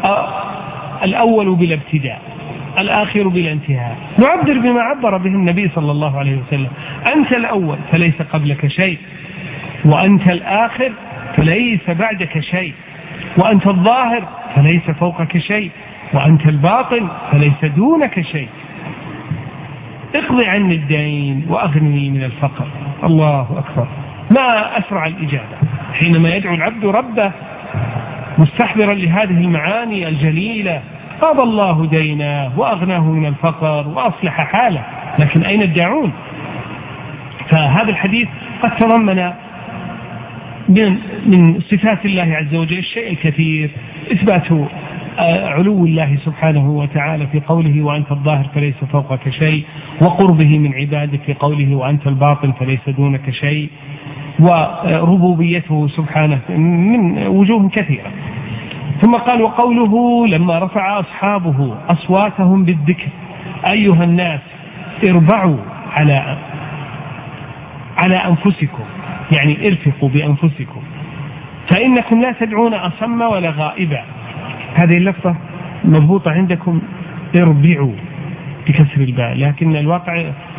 الأول بلا ابتداء الآخر بلا انتهاء. نعبر بما عبر به النبي صلى الله عليه وسلم، أنت الأول فليس قبلك شيء، وأنت الآخر فليس بعدك شيء، وأنت الظاهر فليس فوقك شيء، وأنت الباطن فليس دونك شيء. اقضي عني الدين وأغنني من الفقر. الله أكبر، ما أسرع الإجابة حينما يدعو العبد ربه مستحضرا لهذه المعاني الجليلة. قضى الله دينه وأغناه من الفقر وأصلح حاله، لكن أين الداعون؟ فهذا الحديث قد تضمن من من صفات الله عز وجل الشيء الكثير، إثبات علو الله سبحانه وتعالى في قوله وأنت الظاهر فليس فوقك شيء، وقربه من عباده في قوله وأنت الباطن فليس دونك شيء، وربوبيته سبحانه من وجوه كثيرة. ثم قال وقوله لما رفع أصحابه أصواتهم بالذكر أيها الناس اربعوا على على أنفسكم، يعني ارفقوا بأنفسكم فإنكم لا تدعون أصم ولا غائبا. هذه اللفظة مضبوطة عندكم اربعوا بكسر الباء، لكن الواقع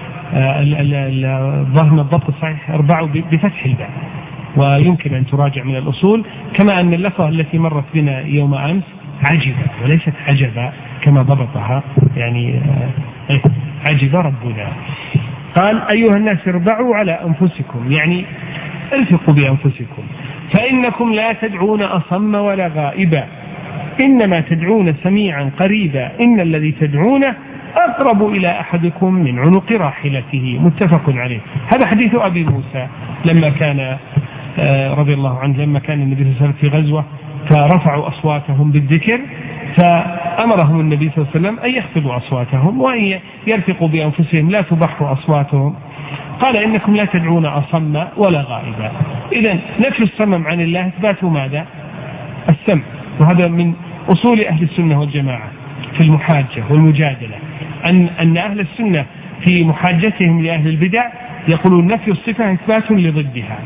الظاهر من الضبط الصحيح اربعوا بفتح الباء، ويمكن أن تراجع من الأصول. كما أن اللفظة التي مرت بنا يوم أمس عجبة وليست عجبة كما ضبطها، يعني عجب ربنا. قال أيها الناس اربعوا على أنفسكم، يعني الفقوا بأنفسكم فإنكم لا تدعون أصم ولا غائبا إنما تدعون سميعا قريبا إن الذي تدعونه أقرب إلى أحدكم من عنق راحلته. متفق عليه. هذا حديث أبي موسى لما كان رضي الله عنه لما كان النبي صلى الله عليه وسلم في غزوة فرفعوا أصواتهم بالذكر، فأمرهم النبي صلى الله عليه وسلم أن يخفضوا أصواتهم وأن يرفقوا بأنفسهم لا تبحوا أصواتهم. قال إنكم لا تدعون أصم ولا غائبا. إذن نفي الصمم عن الله إثبات ماذا؟ السمع. وهذا من أصول أهل السنة والجماعة في المحاجة والمجادلة، أن أن أهل السنة في محاجتهم لأهل البدع يقولون نفي الصفة إثبات لضدها.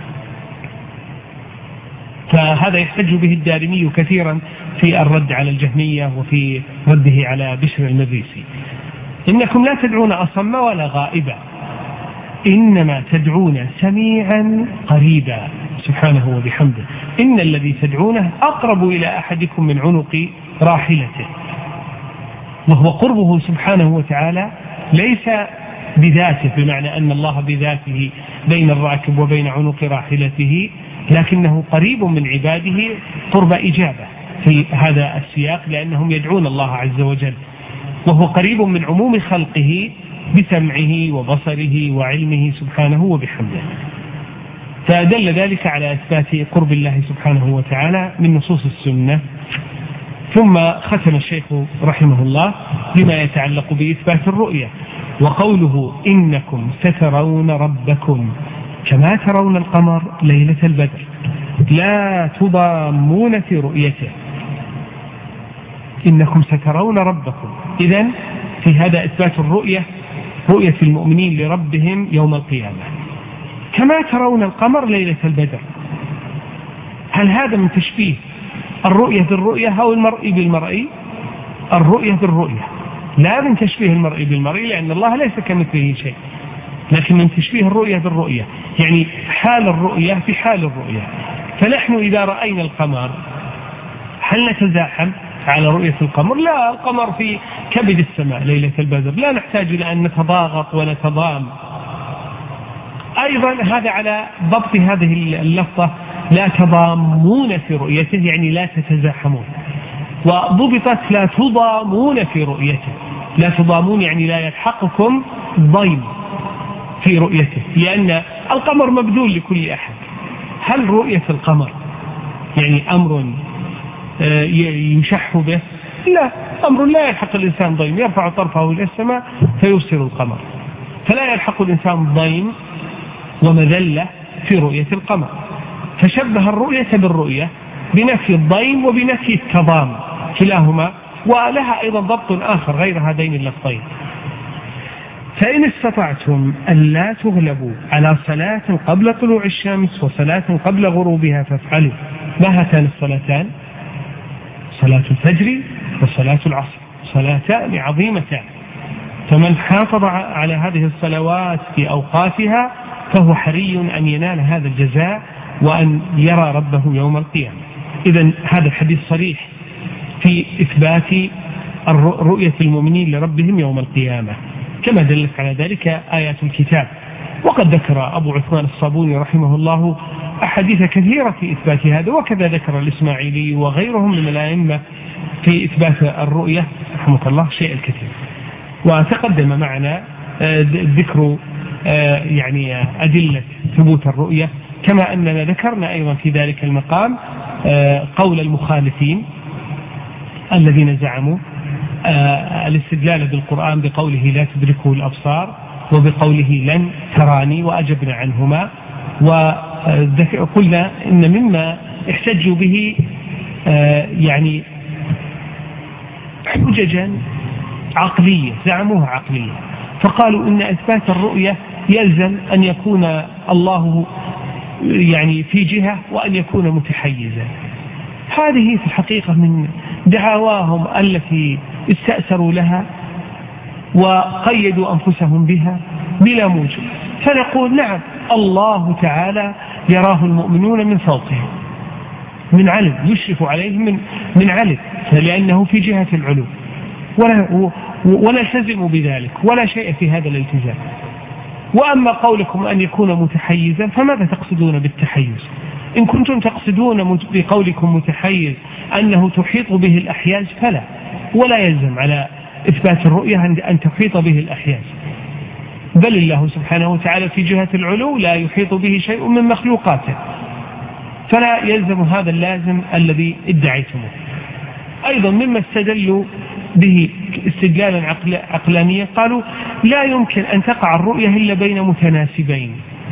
فهذا يحتج به الدارمي كثيرا في الرد على الجهمية وفي رده على بشر المريسي. إنكم لا تدعون أصم ولا غائبا إنما تدعون سميعا قريبا سبحانه وبحمده إن الذي تدعونه أقرب إلى أحدكم من عنق راحلته. وهو قربه سبحانه وتعالى ليس بذاته بمعنى أن الله بذاته بين الراكب وبين عنق راحلته، لكنه قريب من عباده قرب إجابة في هذا السياق لأنهم يدعون الله عز وجل، وهو قريب من عموم خلقه بسمعه وبصره وعلمه سبحانه وبحمده. فدل ذلك على إثبات قرب الله سبحانه وتعالى من نصوص السنة. ثم ختم الشيخ رحمه الله بما يتعلق بإثبات الرؤية، وقوله إنكم سترون ربكم كما ترون القمر ليلة البدر لا تضامون في رؤيته. إنكم سترون ربكم، إذن في هذا إثبات الرؤية، رؤية المؤمنين لربهم يوم القيامة. كما ترون القمر ليلة البدر. هل هذا من تشبيه الرؤية بالرؤية أو المرئي بالمرئي؟ الرؤية بالرؤية، لا من تشبيه المرئي بالمرئي، لأن الله ليس كمثله شيء، لكن من تشبيه الرؤية بالرؤية، يعني حال الرؤية في حال الرؤية. فنحن إذا رأينا القمر هل نتزاحم على رؤية القمر؟ لا، القمر في كبد السماء ليلة البدر، لا نحتاج إلى أن نتضاغط ونتضام. أيضا هذا على ضبط هذه اللفظة، لا تضامون في رؤيته، يعني لا تتزاحمون. وضبطت لا تضامون في رؤيته، لا تضامون يعني لا يلحقكم ضيم في رؤيته، لأن القمر مبذول لكل أحد. هل رؤية القمر يعني أمر يشح به؟ لا، أمر لا يلحق الإنسان ضيم، يرفع طرفه إلى السماء فيبصر القمر، فلا يلحق الإنسان ضيم ومذلة في رؤية القمر. فشبه الرؤية بالرؤية بنفي الضيم وبنفي التضام كلاهما، ولها أيضا ضبط آخر غير هذين اللفظين. فإن استطعتم أن لا تغلبوا على صلاة قبل طلوع الشمس وصلاة قبل غروبها فافعلوا. ما هاتان الصلاتان؟ صلاة الفجر وصلاة العصر، صلاتان عظيمتان، فمن حافظ على هذه الصلوات في أوقاتها فهو حري أن ينال هذا الجزاء وأن يرى ربه يوم القيامة. إذن هذا الحديث صريح في إثبات رؤية المؤمنين لربهم يوم القيامة، كما دلت على ذلك آيات الكتاب. وقد ذكر أبو عثمان الصابوني رحمه الله أحاديث كثيرة في إثبات هذا، وكذا ذكر الإسماعيلي وغيرهم من الأئمة في إثبات الرؤية رحمه الله شيء الكثير. وتقدم معنا ذكر يعني أدلة ثبوت الرؤية، كما أننا ذكرنا أيضا في ذلك المقام قول المخالفين الذين زعموا الاستدلال بالقرآن بقوله لا تدركه الأبصار وبقوله لن تراني، وأجبنا عنهما وقلنا إن مما احتجوا به يعني حججا عقلية، زعموها عقلية، فقالوا إن إثبات الرؤية يلزم أن يكون الله يعني في جهة وأن يكون متحيزا. هذه في الحقيقة من دعواهم التي استأثروا لها وقيدوا أنفسهم بها بلا موجب. فنقول نعم، الله تعالى يراه المؤمنون من فوقه من علم، يشرف عليهم من, من علم، لأنه في جهة العلو، ولا ونلتزم بذلك ولا شيء في هذا الالتزام. وأما قولكم أن يكون متحيزا فماذا تقصدون بالتحيز؟ إن كنتم تقصدون بقولكم متحيز أنه تحيط به الأحياز فلا، ولا يلزم على إثبات الرؤية أن تحيط به الأحياز، بل الله سبحانه وتعالى في جهة العلو لا يحيط به شيء من مخلوقاته، فلا يلزم هذا اللازم الذي ادعيتموه. أيضا مما استدلوا به استدلالا عقل عقلانيا قالوا لا يمكن أن تقع الرؤية إلا بين متناسبين،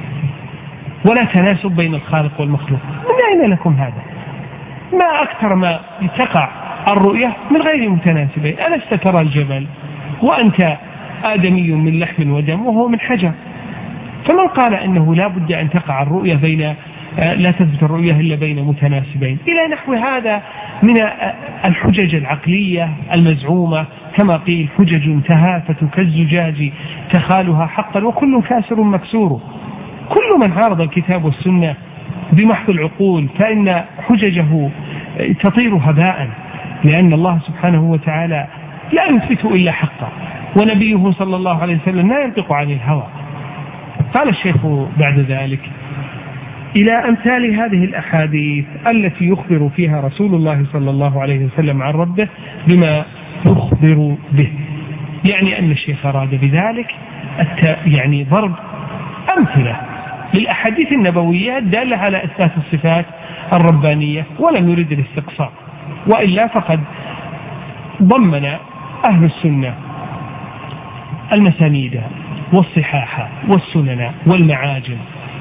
ولا تناسب بين الخالق والمخلوق. من أين لكم هذا؟ ما أكثر ما تقع الرؤية من غير متناسبين. ألست ترى الجبل وأنت آدمي من لحم ودم وهو من حجر؟ فمن قال أنه لا بد أن تقع الرؤية بين لا تثبت الرؤية إلا بين متناسبين إلى نحو هذا من الحجج العقلية المزعومة، كما قيل حجج تهافت كالزجاج تخالها حقا وكل كاسر مكسور. كل من عارض الكتاب والسنة بمحض العقول فإن حججه تطير هباء، لأن الله سبحانه وتعالى لا يثبت إلا حقا، ونبيه صلى الله عليه وسلم لا ينطق عن الهوى. قال الشيخ بعد ذلك إلى أمثال هذه الأحاديث التي يخبر فيها رسول الله صلى الله عليه وسلم عن ربه بما يخبر به، يعني أن الشيخ أراد بذلك يعني ضرب أمثلة للأحاديث النبوية الدالة على إثبات الصفات الربانية، ولم يرد الاستقصاء، وإلا فقد ضمن أهل السنة المسانيد والصحاح والسنن والمعاجم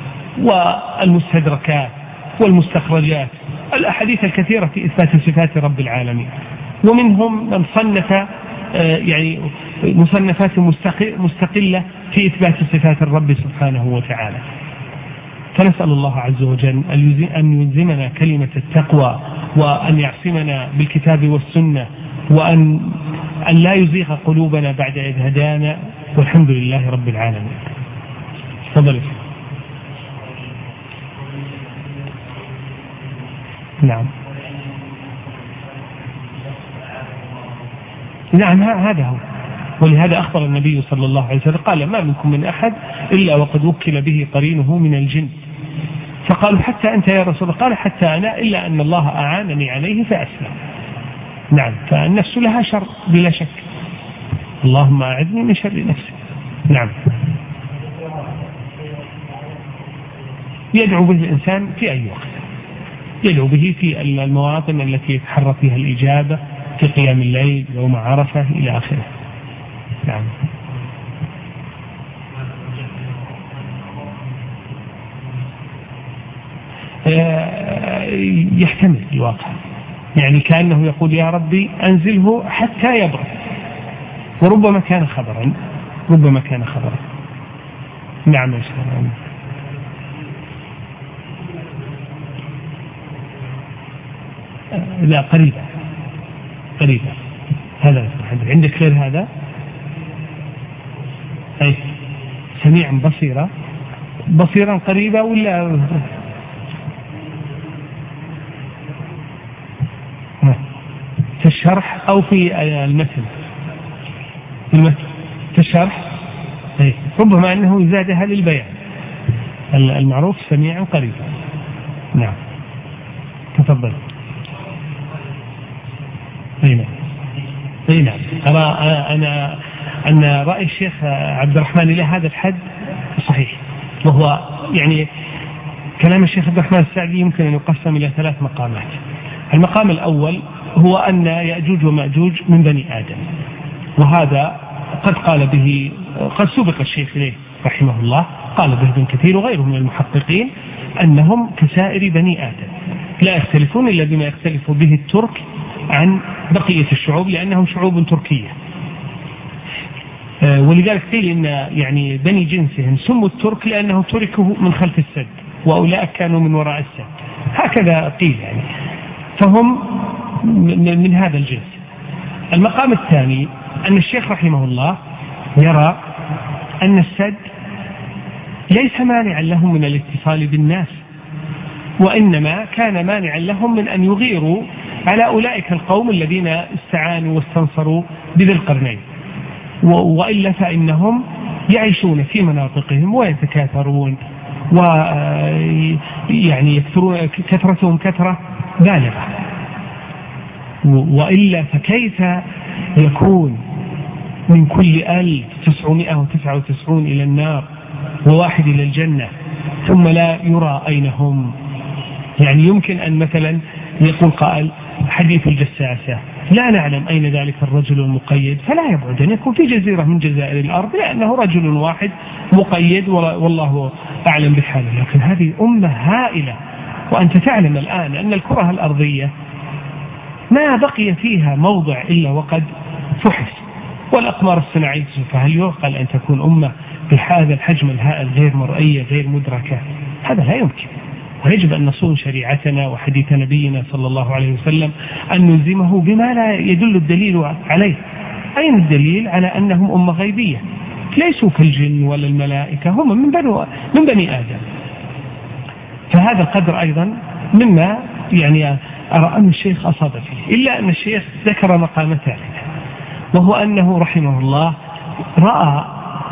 والمستدركات والمستخرجات الأحاديث الكثيرة في إثبات صفات رب العالمين، ومنهم من صنف يعني مصنفات مستقلة في إثبات صفات الرب سبحانه وتعالى. فنسأل الله عز وجل أن يلزمنا كلمة التقوى، وأن يعصمنا بالكتاب والسنة، وأن أن لا يزيغ قلوبنا بعد إذ هدانا، والحمد لله رب العالمين. تفضل. نعم نعم هذا هو، ولهذا أخبر النبي صلى الله عليه وسلم قال: ما منكم من أحد إلا وقد وكل به قرينه من الجن. فقالوا: حتى أنت يا رسول الله؟ قال: حتى أنا، إلا أن الله أعانني عليه فأسلم. نعم، فالنفس لها شر بلا شك، اللهم أعذني من شر نفسي. نعم. يدعو به الإنسان في أي وقت، يدعو به في المواطن التي يتحرى فيها الإجابة، في قيام الليل، يوم عرفة، إلى آخره. نعم. يحتمل الواقع، يعني كأنه يقول: يا ربي أنزله حتى يبرد، وربما كان خبرا، ربما كان خبرا. نعم يا شيخ. لا، قريبا قريبا. هذا عندك غير هذا؟ أي سميعا بصيرا، بصيرا قريبا ولا في الشرح أو في المتن؟ في المتن، في الشرح. أي ربما أنه يزادها للبيان، المعروف سميعا قريبا. نعم. تفضل. أي نعم. أي نعم. أرى أنا أن رأي الشيخ عبد الرحمن إلى هذا الحد صحيح، وهو يعني كلام الشيخ عبد الرحمن السعدي يمكن أن يقسم إلى ثلاث مقامات. المقام الأول هو أن يأجوج ومأجوج من بني آدم، وهذا قد قال به، قد سبق الشيخ إليه رحمه الله، قال به ابن كثير وغيره من المحققين أنهم كسائر بني آدم، لا يختلفون إلا بما يختلف به الترك عن بقية الشعوب، لأنهم شعوب تركية. ولذلك قيل إن يعني بني جنسهم سموا الترك لأنه تركوا من خلف السد، وأولئك كانوا من وراء السد، هكذا قيل يعني، فهم من هذا الجنس. المقام الثاني أن الشيخ رحمه الله يرى أن السد ليس مانعا لهم من الاتصال بالناس، وإنما كان مانعا لهم من أن يغيروا على أولئك القوم الذين استعانوا واستنصروا بذي القرنين، وإلا فإنهم يعيشون في مناطقهم ويتكاثرون، ويعني يكثرون كثرتهم كثرة بالغة، وإلا فكيف يكون من كل ألف تسعمائة وتسعة وتسعون إلى النار وواحد إلى الجنة ثم لا يرى أين هم؟ يعني يمكن أن مثلا يقول قائل: حديث الجساسة، لا نعلم أين ذلك الرجل المقيد، فلا يبعد أن يكون في جزيرة من جزائر الأرض، لأنه رجل واحد مقيد والله أعلم بحاله. لكن هذه أمة هائلة، وأنت تعلم الآن أن الكرة الأرضية ما بقي فيها موضع إلا وقد فحص، والأقمار الصناعية، فهل يعقل أن تكون أمة بهذا الحجم الهائل غير مرئية غير مدركة؟ هذا لا يمكن. ويجب أن نصون شريعتنا وحديث نبينا صلى الله عليه وسلم أن نلزمه بما لا يدل الدليل عليه. أين الدليل على أنهم أمة غيبية؟ ليسوا كالجن ولا الملائكة، هم من بني, من بني آدم. فهذا القدر أيضا مما يعني أرى أن الشيخ أصاب فيه، إلا أن الشيخ ذكر مقام ثالث، وهو أنه رحمه الله رأى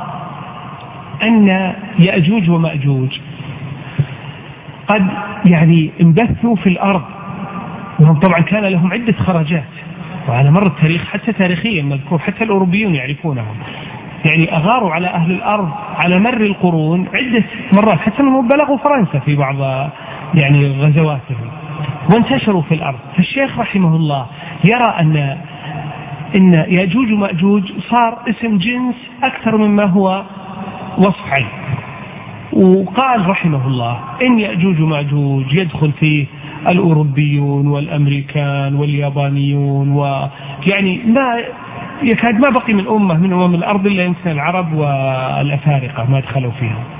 أن يأجوج ومأجوج قد يعني انبثوا في الأرض، وهم طبعا كان لهم عدة خرجات، وعلى مر التاريخ حتى تاريخيا مذكور، حتى الأوروبيون يعرفونهم، يعني أغاروا على أهل الأرض على مر القرون عدة مرات، حتى أنهم بلغوا فرنسا في بعض يعني غزواتهم وانتشروا في الأرض. فالشيخ رحمه الله يرى أن إن يأجوج ومأجوج صار اسم جنس أكثر مما هو وصف عين، وقال رحمه الله إن يأجوج ومأجوج يدخل فيه الأوروبيون والأمريكان واليابانيون، ويعني ما يكاد ما بقي من أمة من أمم الأرض إلا يمكن العرب والأفارقة ما دخلوا فيها.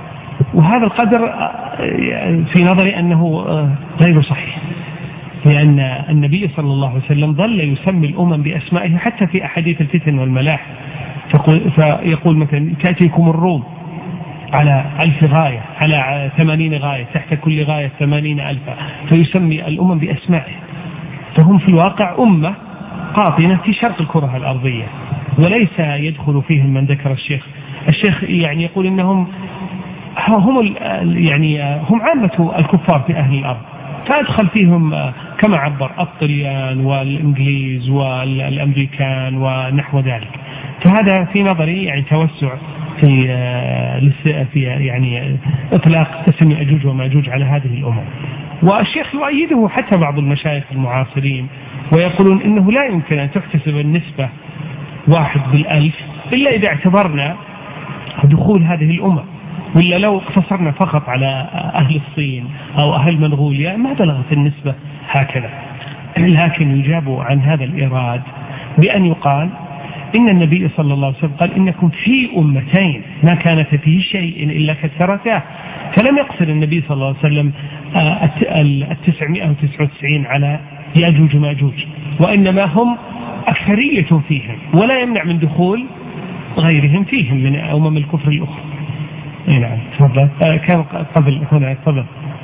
وهذا القدر في نظري أنه غير صحيح، لأن النبي صلى الله عليه وسلم ظل يسمي الأمم بأسمائه حتى في أحاديث الفتن والملاح، فيقول مثلا تأتيكم الروم على ألف غاية، على ثمانين غاية، تحت كل غاية ثمانين ألفا، فيسمي الأمم بأسمائه. فهم في الواقع أمة قاطنة في شرق الكرة الأرضية، وليس يدخل فيهم من ذكر الشيخ. الشيخ يعني يقول إنهم هم يعني هم عامة الكفار في أهل الأرض، فأدخل فيهم كما عبر الطليان والإنجليز والأمريكان ونحو ذلك. فهذا في نظري يعني توسع في في يعني إطلاق تسمية يأجوج ومأجوج على هذه الأمم. والشيخ يؤيده حتى بعض المشايخ المعاصرين، ويقولون إنه لا يمكن أن تحتسب النسبة واحد بالألف إلا إذا اعتبرنا دخول هذه الأمم، ولا لو اقتصرنا فقط على أهل الصين أو أهل منغوليا ما بلغت النسبة هكذا. لكن يجاب عن هذا الإراد بأن يقال إن النبي صلى الله عليه وسلم قال إنكم في أمتين ما كانت فيه شيء إلا كثرتها، فلم يقصر النبي صلى الله عليه وسلم التسعمائة وتسعة وتسعين على يأجوج ومأجوج، وإنما هم أكثرية فيهم، ولا يمنع من دخول غيرهم فيهم من أمم الكفر الأخرى. نعم تفضل. آه كان قبل هنا تفضل.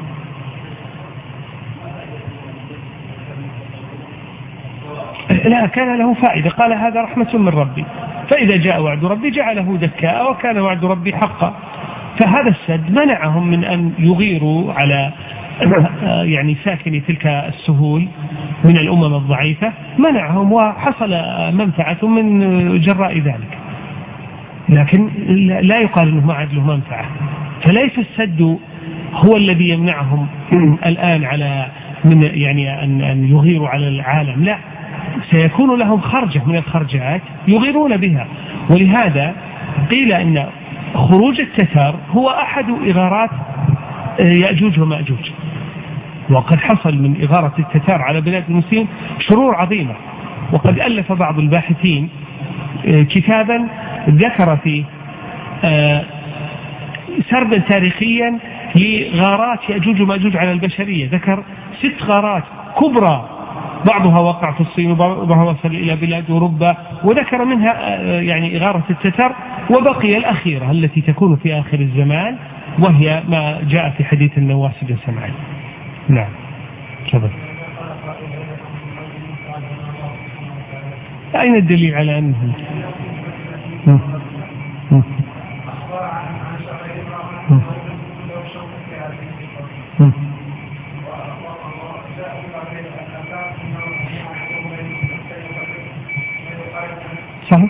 لا كان له فائدة، قال هذا رحمة من ربي، فإذا جاء وعد ربي جعله دكاء وكان وعد ربي حقا. فهذا السد منعهم من أن يغيروا على يعني ساكني تلك السهول من الأمم الضعيفة، منعهم وحصل منفعة من جراء ذلك، لكن لا يقال أنه ما عاد له منفعة. فليس السد هو الذي يمنعهم الآن على من يعني أن أن يغيروا على العالم، لا، سيكون لهم خرجة من الخرجات يغيرون بها. ولهذا قيل أن خروج التتار هو أحد إغارات يأجوج ومأجوج، وقد حصل من إغارة التتار على بلاد المسلمين شرور عظيمة. وقد ألف بعض الباحثين كتابا ذكر فيه سردا تاريخيا لغارات يأجوج ومأجوج على البشرية، ذكر ست غارات كبرى، بعضها وقع في الصين وبعضها وصل إلى بلاد أوروبا، وذكر منها يعني إغارة التتر، وبقي الأخيرة التي تكون في آخر الزمان، وهي ما جاء في حديث النواس بن سمعان. نعم تفضل. أين الدليل على أنه م. م. م. صحيح.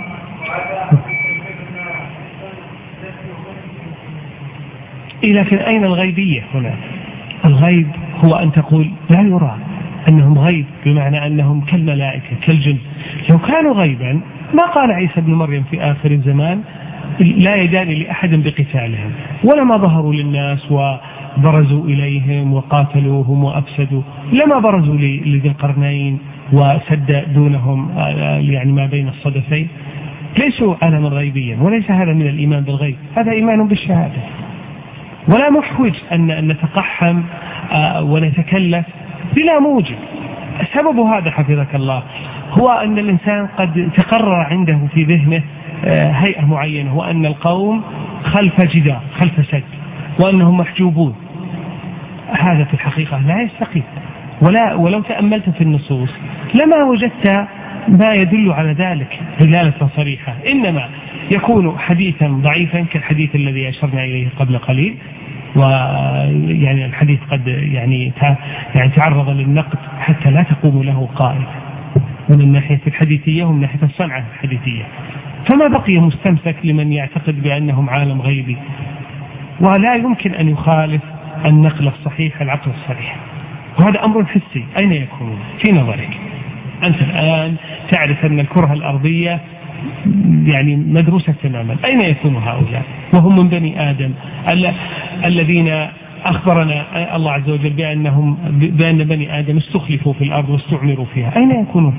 لكن أين الغيبية هنا؟ الغيب هو أن تقول لا يرى أنهم غيب، بمعنى أنهم كالملائكة كالجن. لو كانوا غيبا ما قال عيسى بن مريم في آخر الزمان لا يدان لأحد بقتالهم، ولما ظهروا للناس وبرزوا إليهم وقاتلوهم وأفسدوا، لما برزوا لذي القرنين وسد دونهم يعني ما بين الصدفين. ليسوا عالما غيبيا، وليس هذا من الإيمان بالغيب، هذا إيمان بالشهادة. ولا محوج أن نتقحم ونتكلف بلا موجب. السبب هذا حفظك الله هو أن الإنسان قد تقرر عنده في ذهنه هيئة معينة، وأن القوم خلف جدار خلف سد وأنهم محجوبون. هذا في الحقيقة لا يستقيم، ولا ولو تأملت في النصوص لما وجدت ما يدل على ذلك دلالة صريحة، إنما يكون حديثا ضعيفا كالحديث الذي أشرنا إليه قبل قليل، ويعني الحديث قد يعني يعني تعرض للنقد حتى لا تقوم له قائل من الناحية الحديثية ومن ناحية الصنعة الحديثية، فما بقي مستمسك لمن يعتقد بأنهم عالم غيبي. ولا يمكن أن يخالف النقل الصحيح العقل الصحيح، وهذا أمر حسي. أين يكون في نظرك أنت الآن؟ تعرف أن الكرة الأرضية يعني مدروسة تماما، أين يكون هؤلاء وهم من بني آدم الذين أخبرنا الله عز وجل بأنهم بأن بني آدم استخلفوا في الأرض واستعمروا فيها؟ أين يكونون؟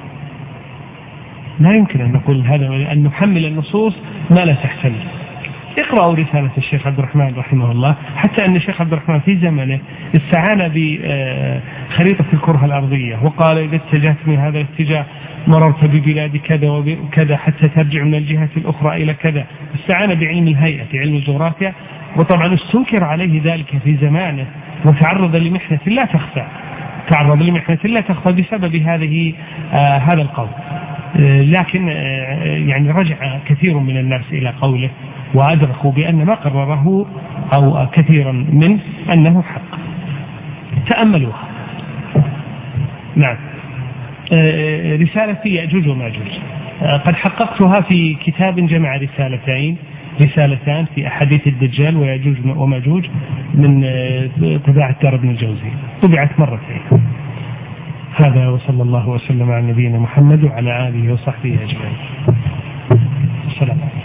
لا يمكن أن نقول هذا، أن نحمل النصوص ما لا تحتمل. اقرأوا رسالة الشيخ عبد الرحمن رحمه الله، حتى أن الشيخ عبد الرحمن في زمنه استعان بخريطة الكرة الأرضية وقال إذا اتجهت من هذا الاتجاه مررت ببلاد كذا وكذا حتى ترجع من الجهة الأخرى إلى كذا. استعان بعلم الهيئة في علم الجغرافيا، وطبعا استنكر عليه ذلك في زمانه وتعرض لمحنة لا تخفى تعرض لمحنة لا تخفى بسبب هذه آه هذا القول. آه لكن آه يعني رجع كثير من الناس إلى قوله وأدركوا بأن ما قرره أو كثيرا منه أنه حق. تأملوها. نعم. آه رسالة يأجوج وماجوج آه قد حققتها في كتاب جمع رسالتين رسالتان في أحاديث الدجال ويأجوج وماجوج من طباعة دار ابن الجوزي، طبعت مرتين. هذا وصلى الله وسلم على نبينا محمد وعلى آله وصحبه أجمعين. السلام.